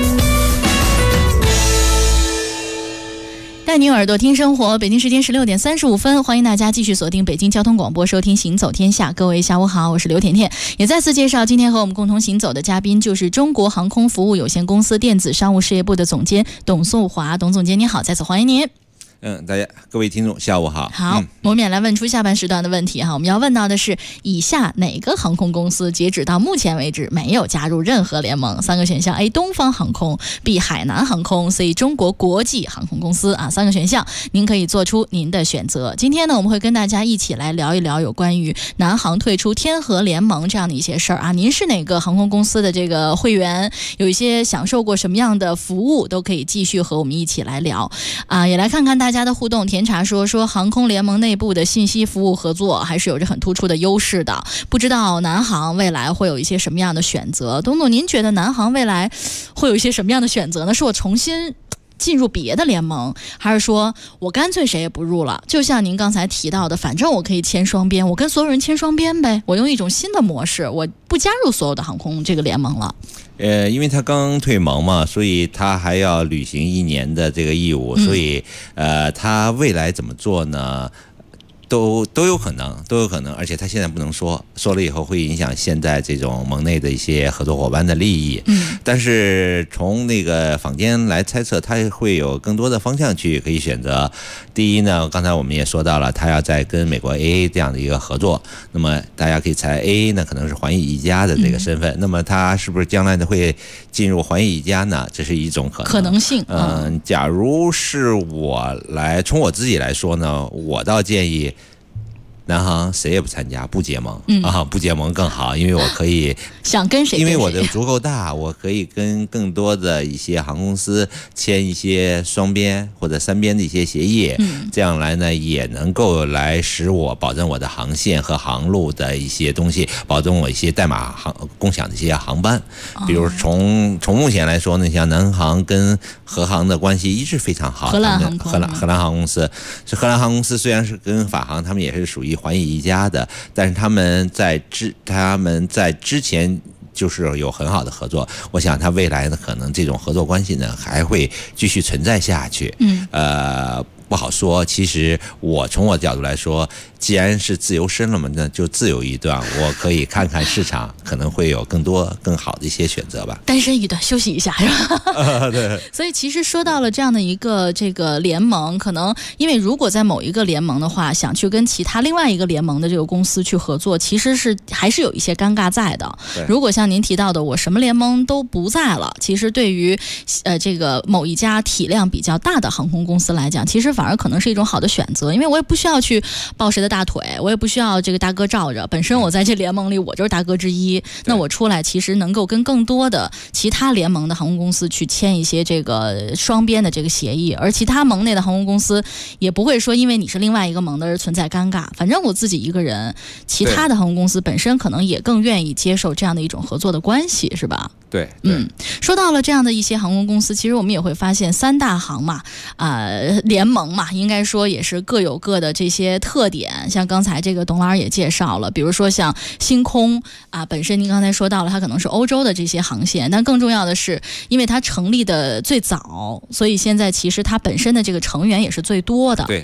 Speaker 7: 带你耳朵听生活，北京时间16点35分，欢迎大家继续锁定北京交通广播，收听行走天下。各位下午好，我是刘甜甜。也再次介绍今天和我们共同行走的嘉宾，就是中国航空服务有限公司电子商务事业部的总监董素华。董总监你好，再次欢迎您。
Speaker 15: 各位听众下午好。
Speaker 7: 好，我们也来问出下半时段的问题哈。我们要问到的是，以下哪个航空公司截止到目前为止没有加入任何联盟？3个选项 ：A. 东方航空 ，B. 海南航空 ，C. 中国国际航空公司啊。3个选项，您可以做出您的选择。今天呢，我们会跟大家一起来聊一聊有关于南航退出天合联盟这样的一些事儿啊。您是哪个航空公司的这个会员？有一些享受过什么样的服务，都可以继续和我们一起来聊啊。也来看看大家的互动。甜茶说航空联盟内部的信息服务合作还是有着很突出的优势的，不知道南航未来会有一些什么样的选择？董总，您觉得南航未来会有一些什么样的选择呢？是我重新进入别的联盟，还是说我干脆谁也不入了？就像您刚才提到的，反正我可以签双边，我跟所有人签双边呗，我用一种新的模式，我不加入所有的航空这个联盟了。
Speaker 15: 因为他刚退盟嘛，所以他还要履行1年的这个义务，所以他未来怎么做呢？都有可能，而且他现在不能说了以后会影响现在这种盟内的一些合作伙伴的利益。但是从那个坊间来猜测，他会有更多的方向去可以选择。第一呢，刚才我们也说到了，他要在跟美国 AA 这样的一个合作，那么大家可以猜 AA 呢可能是环宇一家的这个身份，那么他是不是将来呢会进入环宇一家呢？这是一种可能性。假如是我来从我自己来说呢，我倒建议南航谁也不参加，不结盟不结盟更好，因为我可以
Speaker 7: 想跟谁，
Speaker 15: 因为我的足够大，我可以跟更多的一些航空公司签一些双边或者3边的一些协议，这样来呢也能够来使我保证我的航线和航路的一些东西，保证我一些代码共享的一些航班。比如从目前来说呢，像南航跟荷航的关系一直非常好，
Speaker 7: 荷兰航空，
Speaker 15: 荷兰航空公司是荷兰航空公司，虽然是跟法航他们也是属于环宇一家的，但是他们在之前就是有很好的合作，我想他未来呢可能这种合作关系呢还会继续存在下去。不好说。其实我从我角度来说，既然是自由身了嘛，那就自由一段，我可以看看市场，可能会有更多更好的一些选择吧。
Speaker 7: 单身一段，休息一下，是吧？
Speaker 15: 对。
Speaker 7: 所以其实说到了这样的一个这个联盟，可能因为如果在某一个联盟的话，想去跟其他另外一个联盟的这个公司去合作，其实是还是有一些尴尬在的。如果像您提到的，我什么联盟都不在了，其实对于这个某一家体量比较大的航空公司来讲，其实反而可能是一种好的选择，因为我也不需要去抱谁的大腿，我也不需要这个大哥罩着，本身我在这联盟里我就是大哥之一，那我出来其实能够跟更多的其他联盟的航空公司去签一些这个双边的这个协议，而其他盟内的航空公司也不会说因为你是另外一个盟的而存在尴尬，反正我自己一个人，其他的航空公司本身可能也更愿意接受这样的一种合作的关系，是吧？
Speaker 15: 对，
Speaker 7: 说到了这样的一些航空公司，其实我们也会发现三大航嘛，联盟嘛，应该说也是各有各的这些特点。像刚才这个董老师也介绍了，比如说像星空本身您刚才说到了，它可能是欧洲的这些航线，但更重要的是，因为它成立的最早，所以现在其实它本身的这个成员也是最多的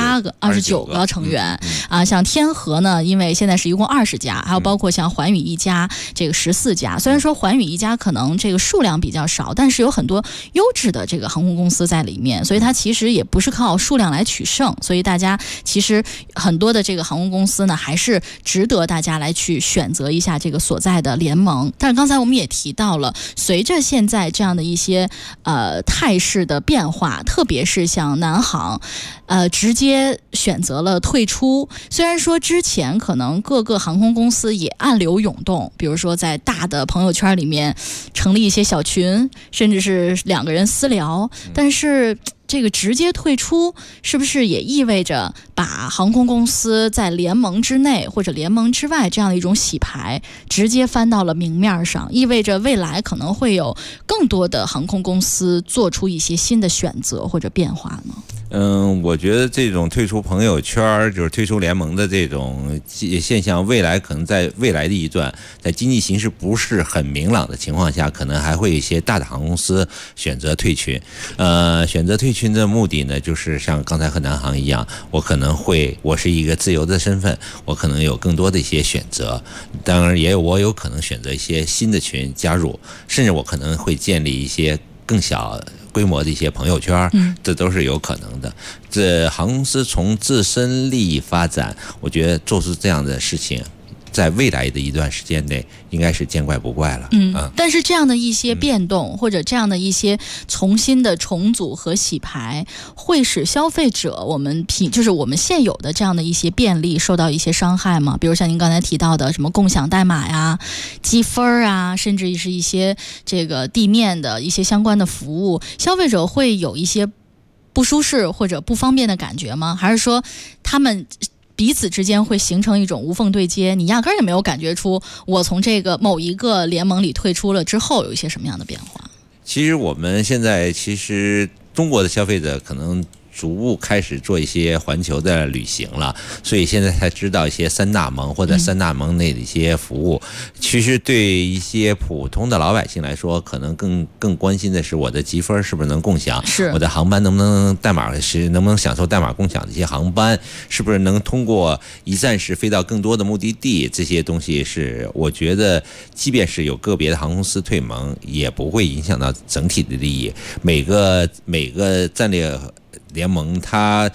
Speaker 7: ，29个成员像天河呢，因为现在是一共20家，还有包括像寰宇一家这个14家。虽然说寰宇一家可能这个数量比较少，但是有很多优质的这个航空公司在里面，所以它其实也不是靠数量来取胜，所以大家其实很多的这个航空公司呢，还是值得大家来去选择一下这个所在的联盟。但是刚才我们也提到了，随着现在这样的一些态势的变化，特别是像南航直接选择了退出。虽然说之前可能各个航空公司也暗流涌动，比如说在大的朋友圈里面成立一些小群，甚至是2个人私聊，但是这个直接退出是不是也意味着把航空公司在联盟之内或者联盟之外这样的一种洗牌直接翻到了明面上，意味着未来可能会有更多的航空公司做出一些新的选择或者变化呢？
Speaker 15: 我觉得这种退出朋友圈，就是退出联盟的这种现象，未来可能在未来的一段，在经济形势不是很明朗的情况下，可能还会有一些大的航空公司选择退群。选择退群的目的呢，就是像刚才和南航一样，我是一个自由的身份，我可能有更多的一些选择，当然我有可能选择一些新的群加入，甚至我可能会建立一些更小规模的一些朋友圈，这都是有可能的。这航空公司从自身利益发展，我觉得做出这样的事情，在未来的一段时间内应该是见怪不怪了。
Speaker 7: 但是这样的一些变动，或者这样的一些重新的重组和洗牌，会使消费者就是我们现有的这样的一些便利受到一些伤害吗？比如像您刚才提到的什么共享代码呀、积分啊，甚至是一些这个地面的一些相关的服务，消费者会有一些不舒适或者不方便的感觉吗？还是说他们彼此之间会形成一种无缝对接，你压根儿也没有感觉出我从这个某一个联盟里退出了之后有一些什么样的变化？
Speaker 15: 其实我们现在中国的消费者可能逐步开始做一些环球的旅行了，所以现在才知道一些3大盟或者3大盟内的一些服务。其实对一些普通的老百姓来说，可能更关心的是我的积分是不是能共享，我的航班能不能能不能享受代码共享的一些航班，是不是能通过一站式飞到更多的目的地，这些东西是我觉得即便是有个别的航空公司退盟，也不会影响到整体的利益。每个战略联盟，它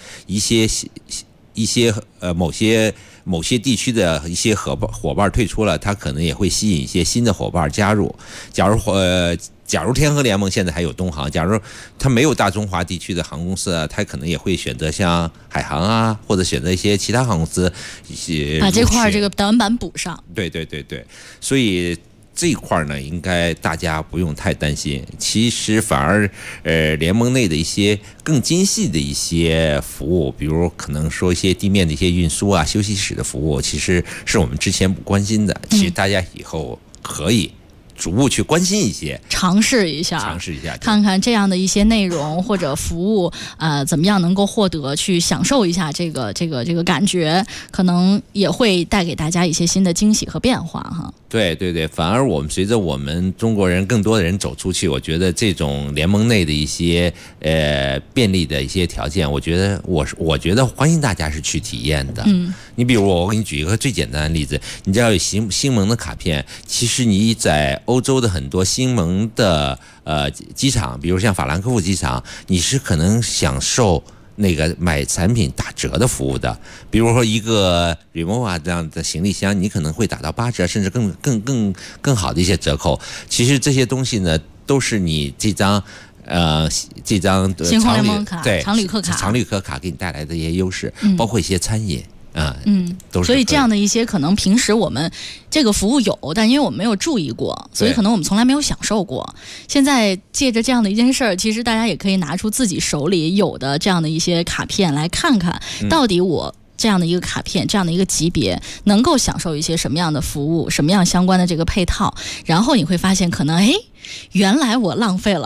Speaker 15: 某些地区的一些伙伴退出了，它可能也会吸引一些新的伙伴加入。假如天河联盟现在还有东航，假如它没有大中华地区的航空公司啊，它可能也会选择像海航啊，或者选择一些其他航空公司
Speaker 7: 把这块这个短板补上。
Speaker 15: 对，所以这一块呢，应该大家不用太担心。其实反而，联盟内的一些更精细的一些服务，比如可能说一些地面的一些运输啊、休息室的服务，其实是我们之前不关心的。其实大家以后可以逐步去关心一些，
Speaker 7: 尝试一下，看看这样的一些内容或者服务，怎么样能够获得去享受一下这个感觉，可能也会带给大家一些新的惊喜和变化哈。
Speaker 15: 对，反而随着我们中国人更多的人走出去，我觉得这种联盟内的一些便利的一些条件，我觉得欢迎大家是去体验的。你比如我给你举一个最简单的例子，你只要有星盟的卡片，其实你在欧洲的很多星盟的机场，比如像法兰克福机场，你是可能享受那个买产品打折的服务的。比如说一个 Rimowa 这样的行李箱，你可能会打到8折，甚至更好的一些折扣。其实这些东西呢，都是你这张
Speaker 7: 星空联盟卡、常旅
Speaker 15: 客卡给你带来的一些优势，包括一些餐饮。
Speaker 7: 所以这样的一些可能平时我们这个服务有，但因为我们没有注意过，所以可能我们从来没有享受过。现在借着这样的一件事儿，其实大家也可以拿出自己手里有的这样的一些卡片来看看，到底我这样的一个卡片，这样的一个级别能够享受一些什么样的服务，什么样相关的这个配套，然后你会发现可能原来我浪费了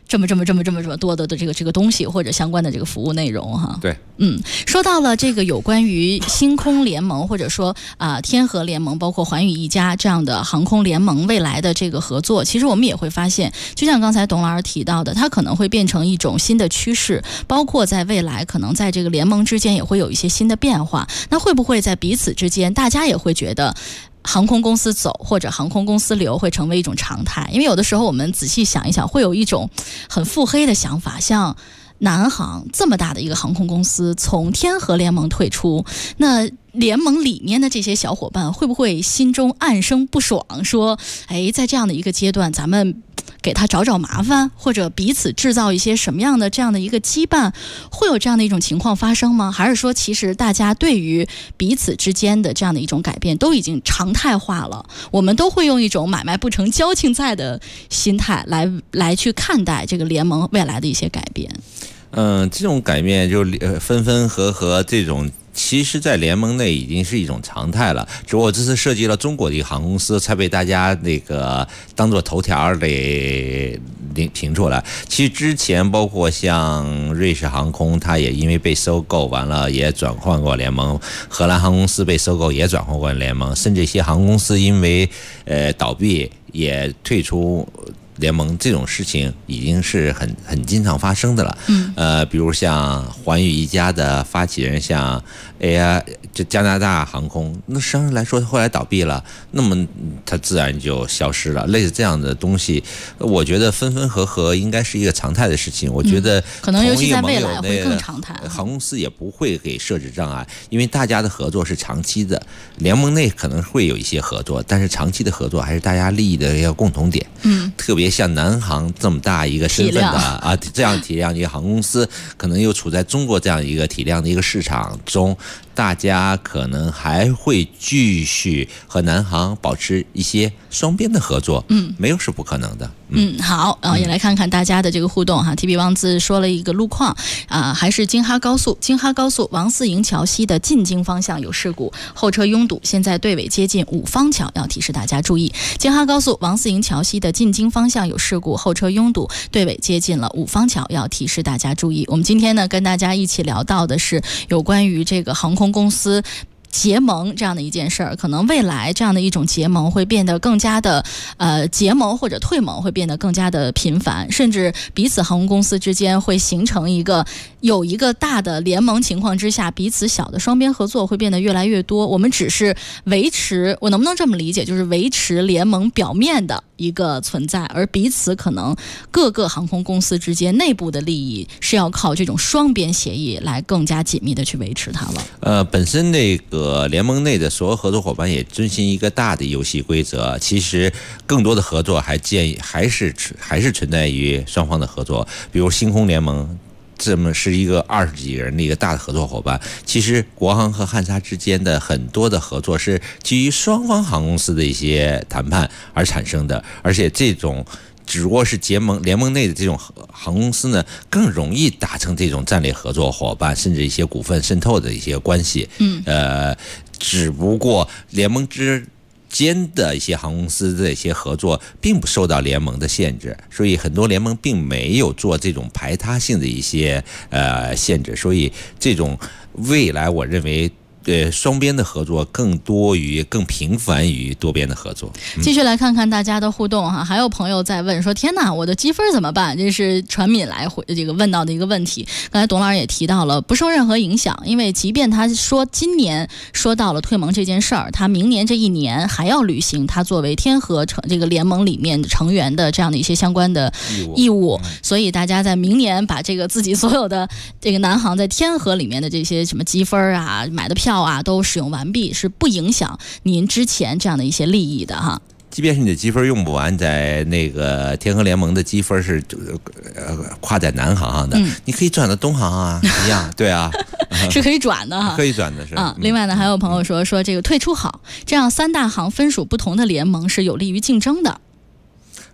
Speaker 7: 这么多的这个东西或者相关的这个服务内容哈。
Speaker 15: 对，
Speaker 7: 说到了这个有关于星空联盟或者说天河联盟，包括寰宇一家这样的航空联盟未来的这个合作，其实我们也会发现，就像刚才董老师提到的，它可能会变成一种新的趋势，包括在未来可能在这个联盟之间也会有一些新的变化。那会不会在彼此之间，大家也会觉得航空公司走或者航空公司留会成为一种常态？因为有的时候我们仔细想一想，会有一种很腹黑的想法，像南航这么大的一个航空公司从天河联盟退出，那联盟里面的这些小伙伴会不会心中暗生不爽，说在这样的一个阶段咱们给他找麻烦，或者彼此制造一些什么样的这样的一个羁绊，会有这样的一种情况发生吗？还是说其实大家对于彼此之间的这样的一种改变都已经常态化了，我们都会用一种买卖不成交情在的心态来去看待这个联盟未来的一些改变？
Speaker 15: 这种改变就分分合合这种，其实在联盟内已经是一种常态了，只不过这次涉及了中国的一个航空公司，才被大家那个当做头条给评出来。其实之前包括像瑞士航空，它也因为被收购完了也转换过联盟，荷兰航空公司被收购也转换过联盟，甚至一些航空公司因为倒闭也退出联盟，这种事情已经是很经常发生的了。比如像寰宇一家的发起人，像这加拿大航空，那实际上来说后来倒闭了，那么它自然就消失了。类似这样的东西，我觉得分分合合应该是一个常态的事情。我觉得
Speaker 7: 可能尤其在未来会更常态。
Speaker 15: 航空公司也不会给设置障碍，因为大家的合作是长期的。联盟内可能会有一些合作，但是长期的合作还是大家利益的一个共同点。特别像南航这么大一个身份的这样体量一个航空公司，可能又处在中国这样一个体量的一个市场中，大家可能还会继续和南航保持一些双边的合作，没有是不可能的。
Speaker 7: 好，也来看看大家的这个互动哈。TB 王子说了一个路况还是京哈高速王四营桥西的进京方向有事故，后车拥堵，现在队尾接近五方桥，要提示大家注意。京哈高速王四营桥西的进京方向有事故，后车拥堵，队尾接近了五方桥，要提示大家注意。我们今天呢跟大家一起聊到的是有关于这个航空公司结盟这样的一件事儿，可能未来这样的一种结盟会变得更加的结盟或者退盟会变得更加的频繁，甚至彼此航空公司之间会形成有一个大的联盟情况之下，彼此小的双边合作会变得越来越多。我们只是维持，我能不能这么理解，就是维持联盟表面的一个存在，而彼此可能各个航空公司之间内部的利益是要靠这种双边协议来更加紧密的去维持它了。
Speaker 15: 本身那个联盟内的所有合作伙伴也遵循一个大的游戏规则，其实更多的合作还是存在于双方的合作。比如星空联盟这么是一个20几人的一个大的合作伙伴，其实国航和汉莎之间的很多的合作是基于双方航空公司的一些谈判而产生的，而且这种只不过是联盟内的这种航空公司呢，更容易达成这种战略合作伙伴，甚至一些股份渗透的一些关系。只不过联盟之间的一些航空公司的一些合作并不受到联盟的限制，所以很多联盟并没有做这种排他性的一些限制，所以这种未来我认为双边的合作更频繁于多边的合作。
Speaker 7: 继续来看看大家的互动哈，还有朋友在问说，天哪，我的积分怎么办？这是传敏来这个问到的一个问题。刚才董老师也提到了，不受任何影响，因为即便他说今年说到了退盟这件事儿，他明年这一年还要履行他作为天河这个联盟里面成员的这样的一些相关的义务，所以大家在明年把这个自己所有的这个南航在天河里面的这些什么积分啊、买的票都使用完毕，是不影响您之前这样的一些利益的哈。
Speaker 15: 即便是你的积分用不完，在那个天河联盟的积分是跨在南航的，你可以转到东航啊，一样，对啊，
Speaker 7: 是可以转的哈，
Speaker 15: 可以转的是
Speaker 7: 另外呢，还有朋友说这个退出好，这样三大航分属不同的联盟是有利于竞争的。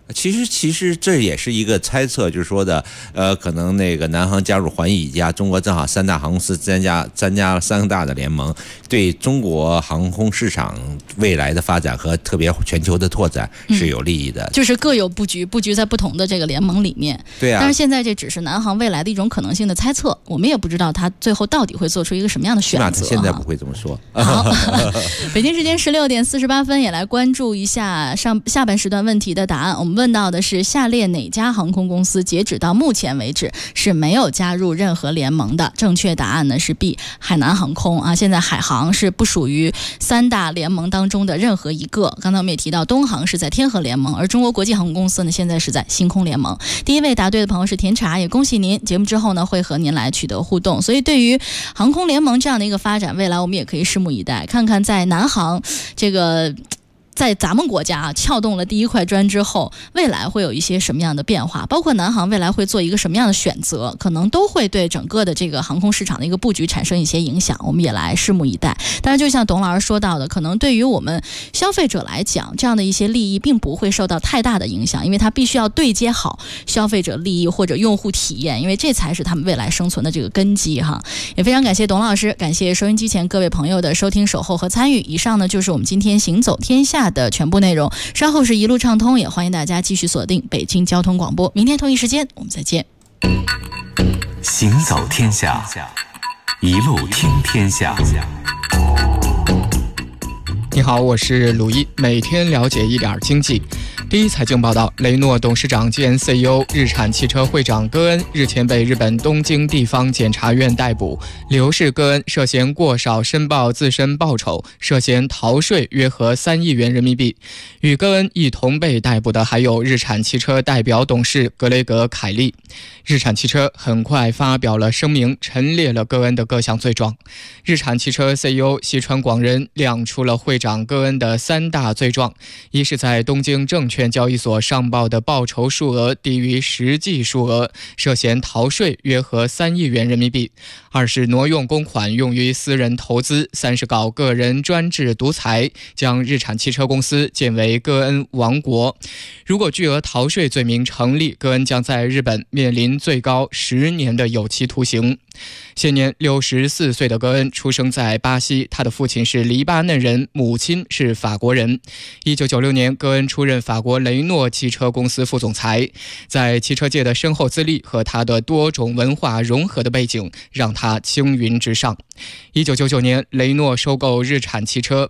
Speaker 15: 其实这也是一个猜测，就是说的，可能那个南航加入环意一家，中国正好3大航空公司参加了3大的联盟，对中国航空市场未来的发展和特别全球的拓展是有利益的。
Speaker 7: 就是各有布局在不同的这个联盟里面。
Speaker 15: 对啊。
Speaker 7: 但是现在这只是南航未来的一种可能性的猜测，我们也不知道他最后到底会做出一个什么样的选择。
Speaker 15: 那他现在不会这么说。
Speaker 7: 好，北京时间16点48分，也来关注一下下半时段问题的答案。我们问到的是下列哪家航空公司截止到目前为止是没有加入任何联盟的？正确答案呢是 B， 海南航空啊。现在海航是不属于3大联盟当中的任何一个。刚才我们也提到，东航是在天河联盟，而中国国际航空公司呢现在是在星空联盟。第一位答对的朋友是甜茶，也恭喜您。节目之后呢会和您来取得互动。所以对于航空联盟这样的一个发展，未来我们也可以拭目以待，看看在南航这个在咱们国家撬动了第一块砖之后，未来会有一些什么样的变化，包括南航未来会做一个什么样的选择，可能都会对整个的这个航空市场的一个布局产生一些影响，我们也来拭目以待。当然就像董老师说到的，可能对于我们消费者来讲，这样的一些利益并不会受到太大的影响，因为它必须要对接好消费者利益或者用户体验，因为这才是他们未来生存的这个根基哈。也非常感谢董老师，感谢收音机前各位朋友的收听、守候和参与。以上呢就是我们今天行走天下的全部内容，稍后是一路畅通，也欢迎大家继续锁定北京交通广播。明天同一时间我们再见。
Speaker 4: 行走天下，一路听天下。
Speaker 1: 你好，我是鲁一，每天了解一点经济。第一财经报道，雷诺董事长兼 CEO 日产汽车会长戈恩日前被日本东京地方检察院逮捕，理由是戈恩涉嫌过少申报自身报酬，涉嫌逃税约合3亿元人民币。与戈恩一同被逮捕的还有日产汽车代表董事格雷格·凯利。日产汽车很快发表了声明，陈列了戈恩的各项罪状。日产汽车 CEO 西川广人亮出了会长戈恩的3大罪状：一是在东京证券交易所上报的报酬数额低于实际数额，涉嫌逃税约合3亿元人民币；二是挪用公款用于私人投资；三是搞个人专制独裁，将日产汽车公司建为戈恩王国。如果巨额逃税罪名成立，戈恩将在日本面临最高10年的有期徒刑。现年64岁的戈恩出生在巴西，他的父亲是黎巴嫩人，母亲是法国人。1996年，戈恩出任法国雷诺汽车公司副总裁，在汽车界的深厚资历和他的多种文化融合的背景，让他青云直上。1999年，雷诺收购日产汽车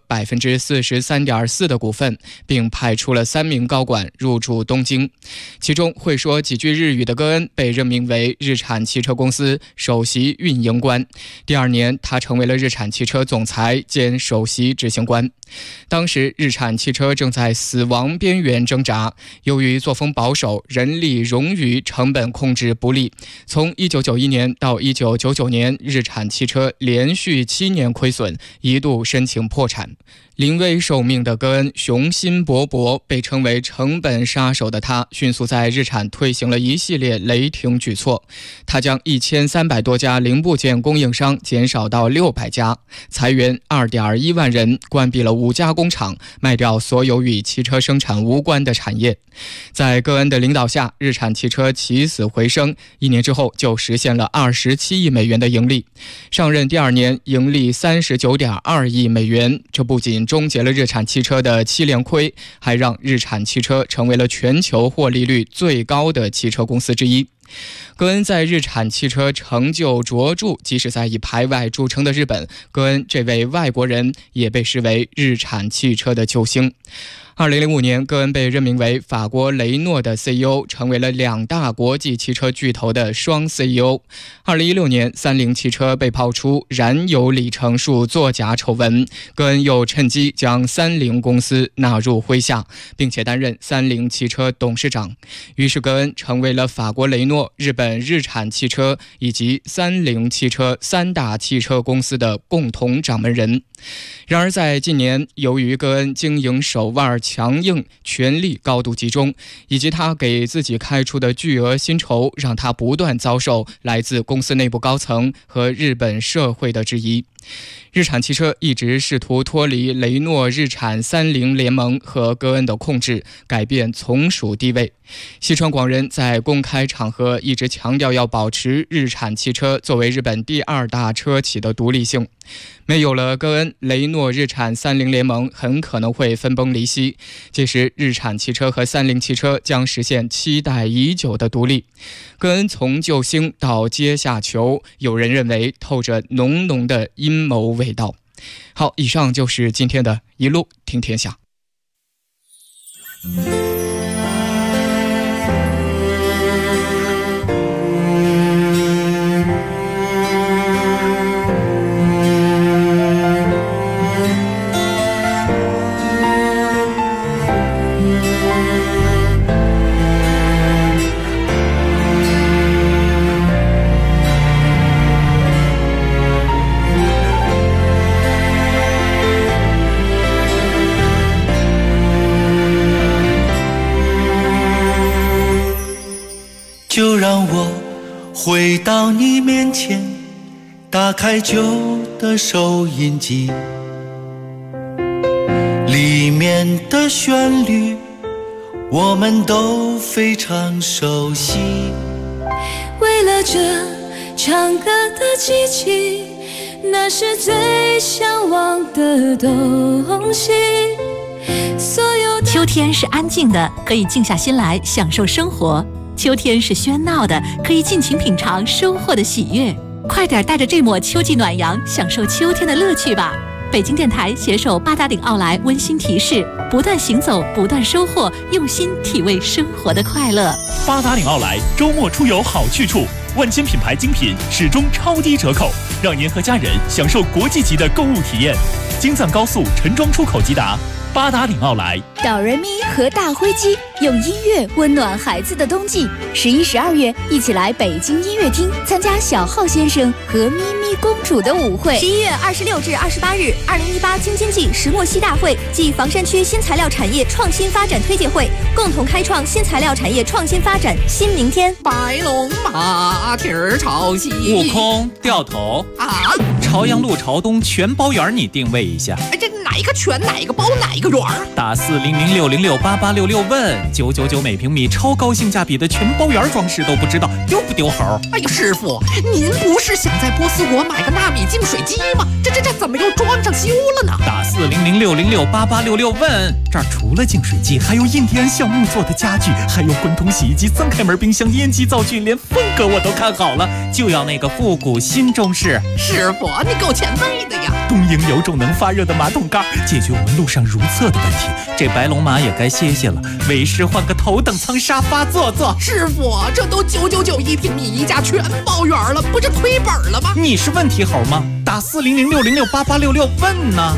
Speaker 1: 43.4% 的股份，并派出了3名高管入驻东京。其中会说几句日语的戈恩被任命为日产汽车公司首席运营官。第2年，他成为了日产汽车总裁兼首席执行官。当时日产汽车正在死亡边缘挣扎，由于作风保守、人力冗余、成本控制不力，从1991年到1999年，日产汽车连续7年亏损，一度申请破产。临危受命的戈恩雄心勃勃，被称为成本杀手的他迅速在日产推行了一系列雷霆举措。他将1300多家零部件供应商减少到600家，裁员2.1万人，关闭了5家工厂，卖掉所有与汽车生产无关的产业。在戈恩的领导下，日产汽车起死回生，1年之后就实现了27亿美元的盈利。上任第2年，盈利39.2亿美元，这不仅终结了日产汽车的7连亏，还让日产汽车成为了全球获利率最高的汽车公司之一。戈恩在日产汽车成就卓著，即使在以排外著称的日本，戈恩这位外国人也被视为日产汽车的救星。2005年，戈恩被任命为法国雷诺的 CEO， 成为了2大国际汽车巨头的双 CEO。2016年，三菱汽车被爆出燃油里程数作假丑闻，戈恩又趁机将三菱公司纳入麾下，并且担任三菱汽车董事长。于是，戈恩成为了法国雷诺诺、日本日产汽车以及三菱汽车三大汽车公司的共同掌门人。然而在近年，由于戈恩经营手腕强硬、权力高度集中，以及他给自己开出的巨额薪酬，让他不断遭受来自公司内部高层和日本社会的质疑。日产汽车一直试图脱离雷诺日产三菱联盟和戈恩的控制，改变从属地位。西川广人在公开场合一直强调要保持日产汽车作为日本第2大车企的独立性。没有了戈恩，雷诺日产三菱联盟很可能会分崩离析，届时日产汽车和三菱汽车将实现期待已久的独立。戈恩从救星到阶下囚，有人认为透着浓浓的阴谋味道。好，以上就是今天的一路听天下。
Speaker 2: 就让我回到你面前，打开旧的收音机，里面的旋律我们都非常熟悉。
Speaker 3: 为了这唱歌的机器，那是最向往的东西。
Speaker 20: 秋天是安静的，可以静下心来享受生活。秋天是喧闹的，可以尽情品尝收获的喜悦。快点带着这抹秋季暖阳，享受秋天的乐趣吧！北京电台携手八达岭奥莱温馨提示：不断行走，不断收获，用心体味生活的快乐。
Speaker 19: 八达岭奥莱周末出游好去处，万千品牌精品始终超低折扣，让您和家人享受国际级的购物体验。京藏高速陈庄出口即达。八达岭奥莱，
Speaker 20: 哆瑞咪和大灰鸡用音乐温暖孩子的冬季。11、12月，一起来北京音乐厅参加小浩先生和咪咪公主的舞会。11月26至28日，2018京津冀石墨烯大会暨房山区新材料产业创新发展推介会共同开创新材料产业创新发展新明天。
Speaker 5: 白龙马蹄儿朝西，
Speaker 19: 悟空掉头
Speaker 5: 啊！
Speaker 19: 朝阳路朝东全包圆，你定位一下。
Speaker 5: 哎，这哪一个全，哪一个包，哪一个圆？
Speaker 19: 打40060688866问999每平米，超高性价比的全包圆装饰都不知道丢不丢猴？
Speaker 5: 哎呀，师傅，您不是想在波斯国买个纳米净水机吗？这怎么又装上修了呢？
Speaker 19: 打40060688866问，这儿除了净水机，还有印第安橡木做的家具，还有滚筒洗衣机、3开门冰箱、烟机灶具，连风格我都看好了，就要那个复古新中式。
Speaker 5: 师傅，你够前卫的呀！
Speaker 19: 东营有种能发热的马桶盖，解决我们路上如厕的问题。这白龙马也该歇歇了，为师换个头等舱沙发坐坐。
Speaker 5: 师傅，这都999一平米，一家全包圆了，不是亏本了吗？
Speaker 19: 你是问题猴吗？打40060688866问呢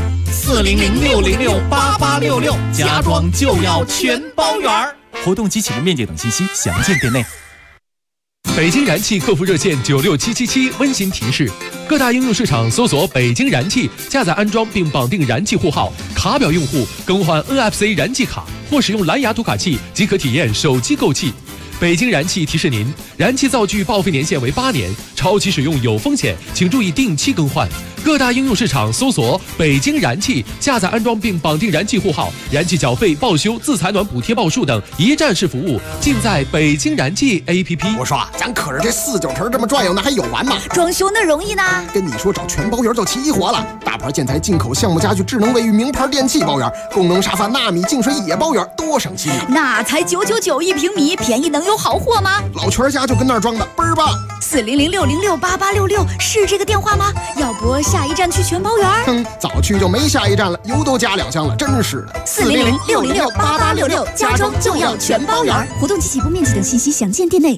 Speaker 19: ，40060688866，家装就要全包圆。活动及启动面积等信息详见店内。
Speaker 10: 北京燃气客服热线96777温馨提示：各大应用市场搜索北京燃气，下载安装并绑定燃气户号，卡表用户更换 NFC 燃气卡或使用蓝牙读卡器即可体验手机购气。北京燃气提示您，燃气灶具报废年限为8年，超期使用有风险，请注意定期更换。各大应用市场搜索北京燃气，下载安装并绑定燃气户号，燃气缴费、报修、自采暖补贴报数等一站式服务尽在北京燃气 APP。
Speaker 24: 我说咱可是这4、9成这么转悠，那还有完吗？
Speaker 20: 装修那容易呢？
Speaker 24: 跟你说，找全包圆就齐活了。大牌建材、进口项目家具、智能卫浴、名牌电器包圆，功能沙发、纳米净水也包圆，多省心啊！
Speaker 20: 那才999一平米，便宜能有好货吗？
Speaker 24: 老全家就跟那儿装的，倍儿棒。
Speaker 20: 40060688866是这个电话吗？要不下一站去全包圆？
Speaker 24: 早去就没下一站了，油都加2箱了，真是的。
Speaker 20: 40060688866，家装就要全包圆。活动及起步面积等信息详见店内。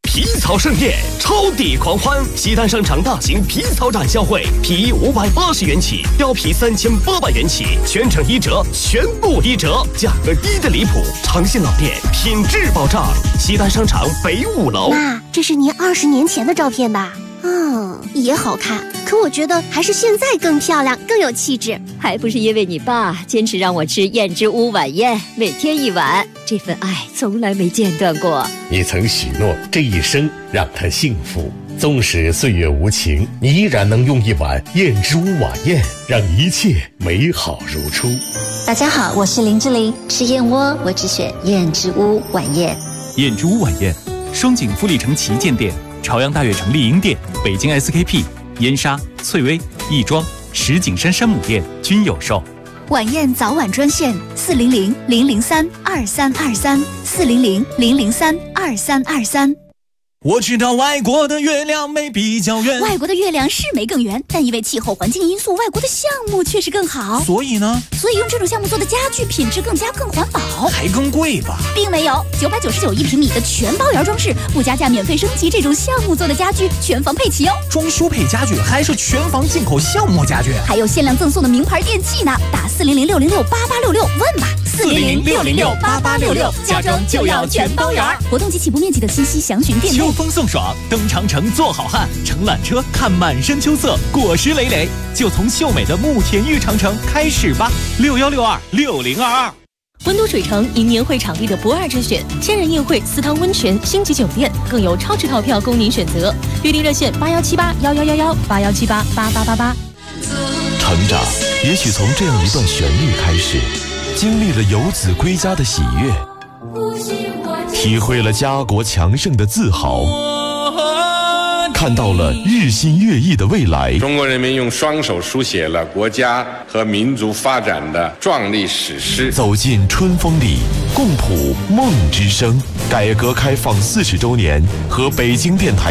Speaker 16: 皮草盛宴，超低狂欢！西单商场大型皮草展销会，皮衣580元起，貂皮3800元起，全程1折，全部1折，价格低得离谱，诚信老店，品质保障。西单商场北5楼。
Speaker 17: 妈，这是您20年前的照片吧？也好看，可我觉得还是现在更漂亮，更有气质。
Speaker 18: 还不是因为你爸坚持让我吃燕之屋晚宴，每天1碗，这份爱从来没间断过。
Speaker 21: 你曾许诺这一生让他幸福，纵使岁月无情，你依然能用1碗燕之屋晚宴让一切美好如初。
Speaker 25: 大家好，我是林志玲，吃燕窝我只选燕之屋晚宴。
Speaker 19: 燕之屋晚宴，双井富力城旗舰店、朝阳大悦城丽婴店、北京 SKP、燕莎、翠微、亦庄、石景山山姆店均有售。
Speaker 20: 晚宴早晚专线400-003-2323，400-003-2323。
Speaker 26: 我知道外国的月亮没比较圆，
Speaker 20: 外国的月亮是没更圆，但因为气候环境因素，外国的项目确实更好。
Speaker 26: 所以呢？
Speaker 20: 所以用这种项目做的家具品质更佳，更环保。
Speaker 26: 还更贵吧？
Speaker 20: 并没有，9991平米的全包圆装饰，不加价免费升级，这种项目做的家具全房配齐哦。
Speaker 26: 装修配家具还是全房进口项目家具，
Speaker 20: 还有限量赠送的名牌电器呢。打400-606-8866问吧，400-606-8866，家装就要全包圆。活动及起步面积的信息详询店内。
Speaker 26: 秋风送爽，登长城做好汉，乘缆车看满山秋色，果实累累，就从秀美的慕田峪长城开始吧。61626022。
Speaker 27: 温都水城迎年会场地的不二之选，千人宴会、私汤温泉、星级酒店，更有超值套票供您选择。预订热线81781111，8178888888。
Speaker 28: 成长也许从这样一段旋律开始，经历了游子归家的喜悦，体会了家国强盛的自豪，看到了日新月异的未来。
Speaker 23: 中国人民用双手书写了国家和民族发展的壮丽史诗。
Speaker 28: 走进春风里，共谱梦之声。改革开放40周年和北京电台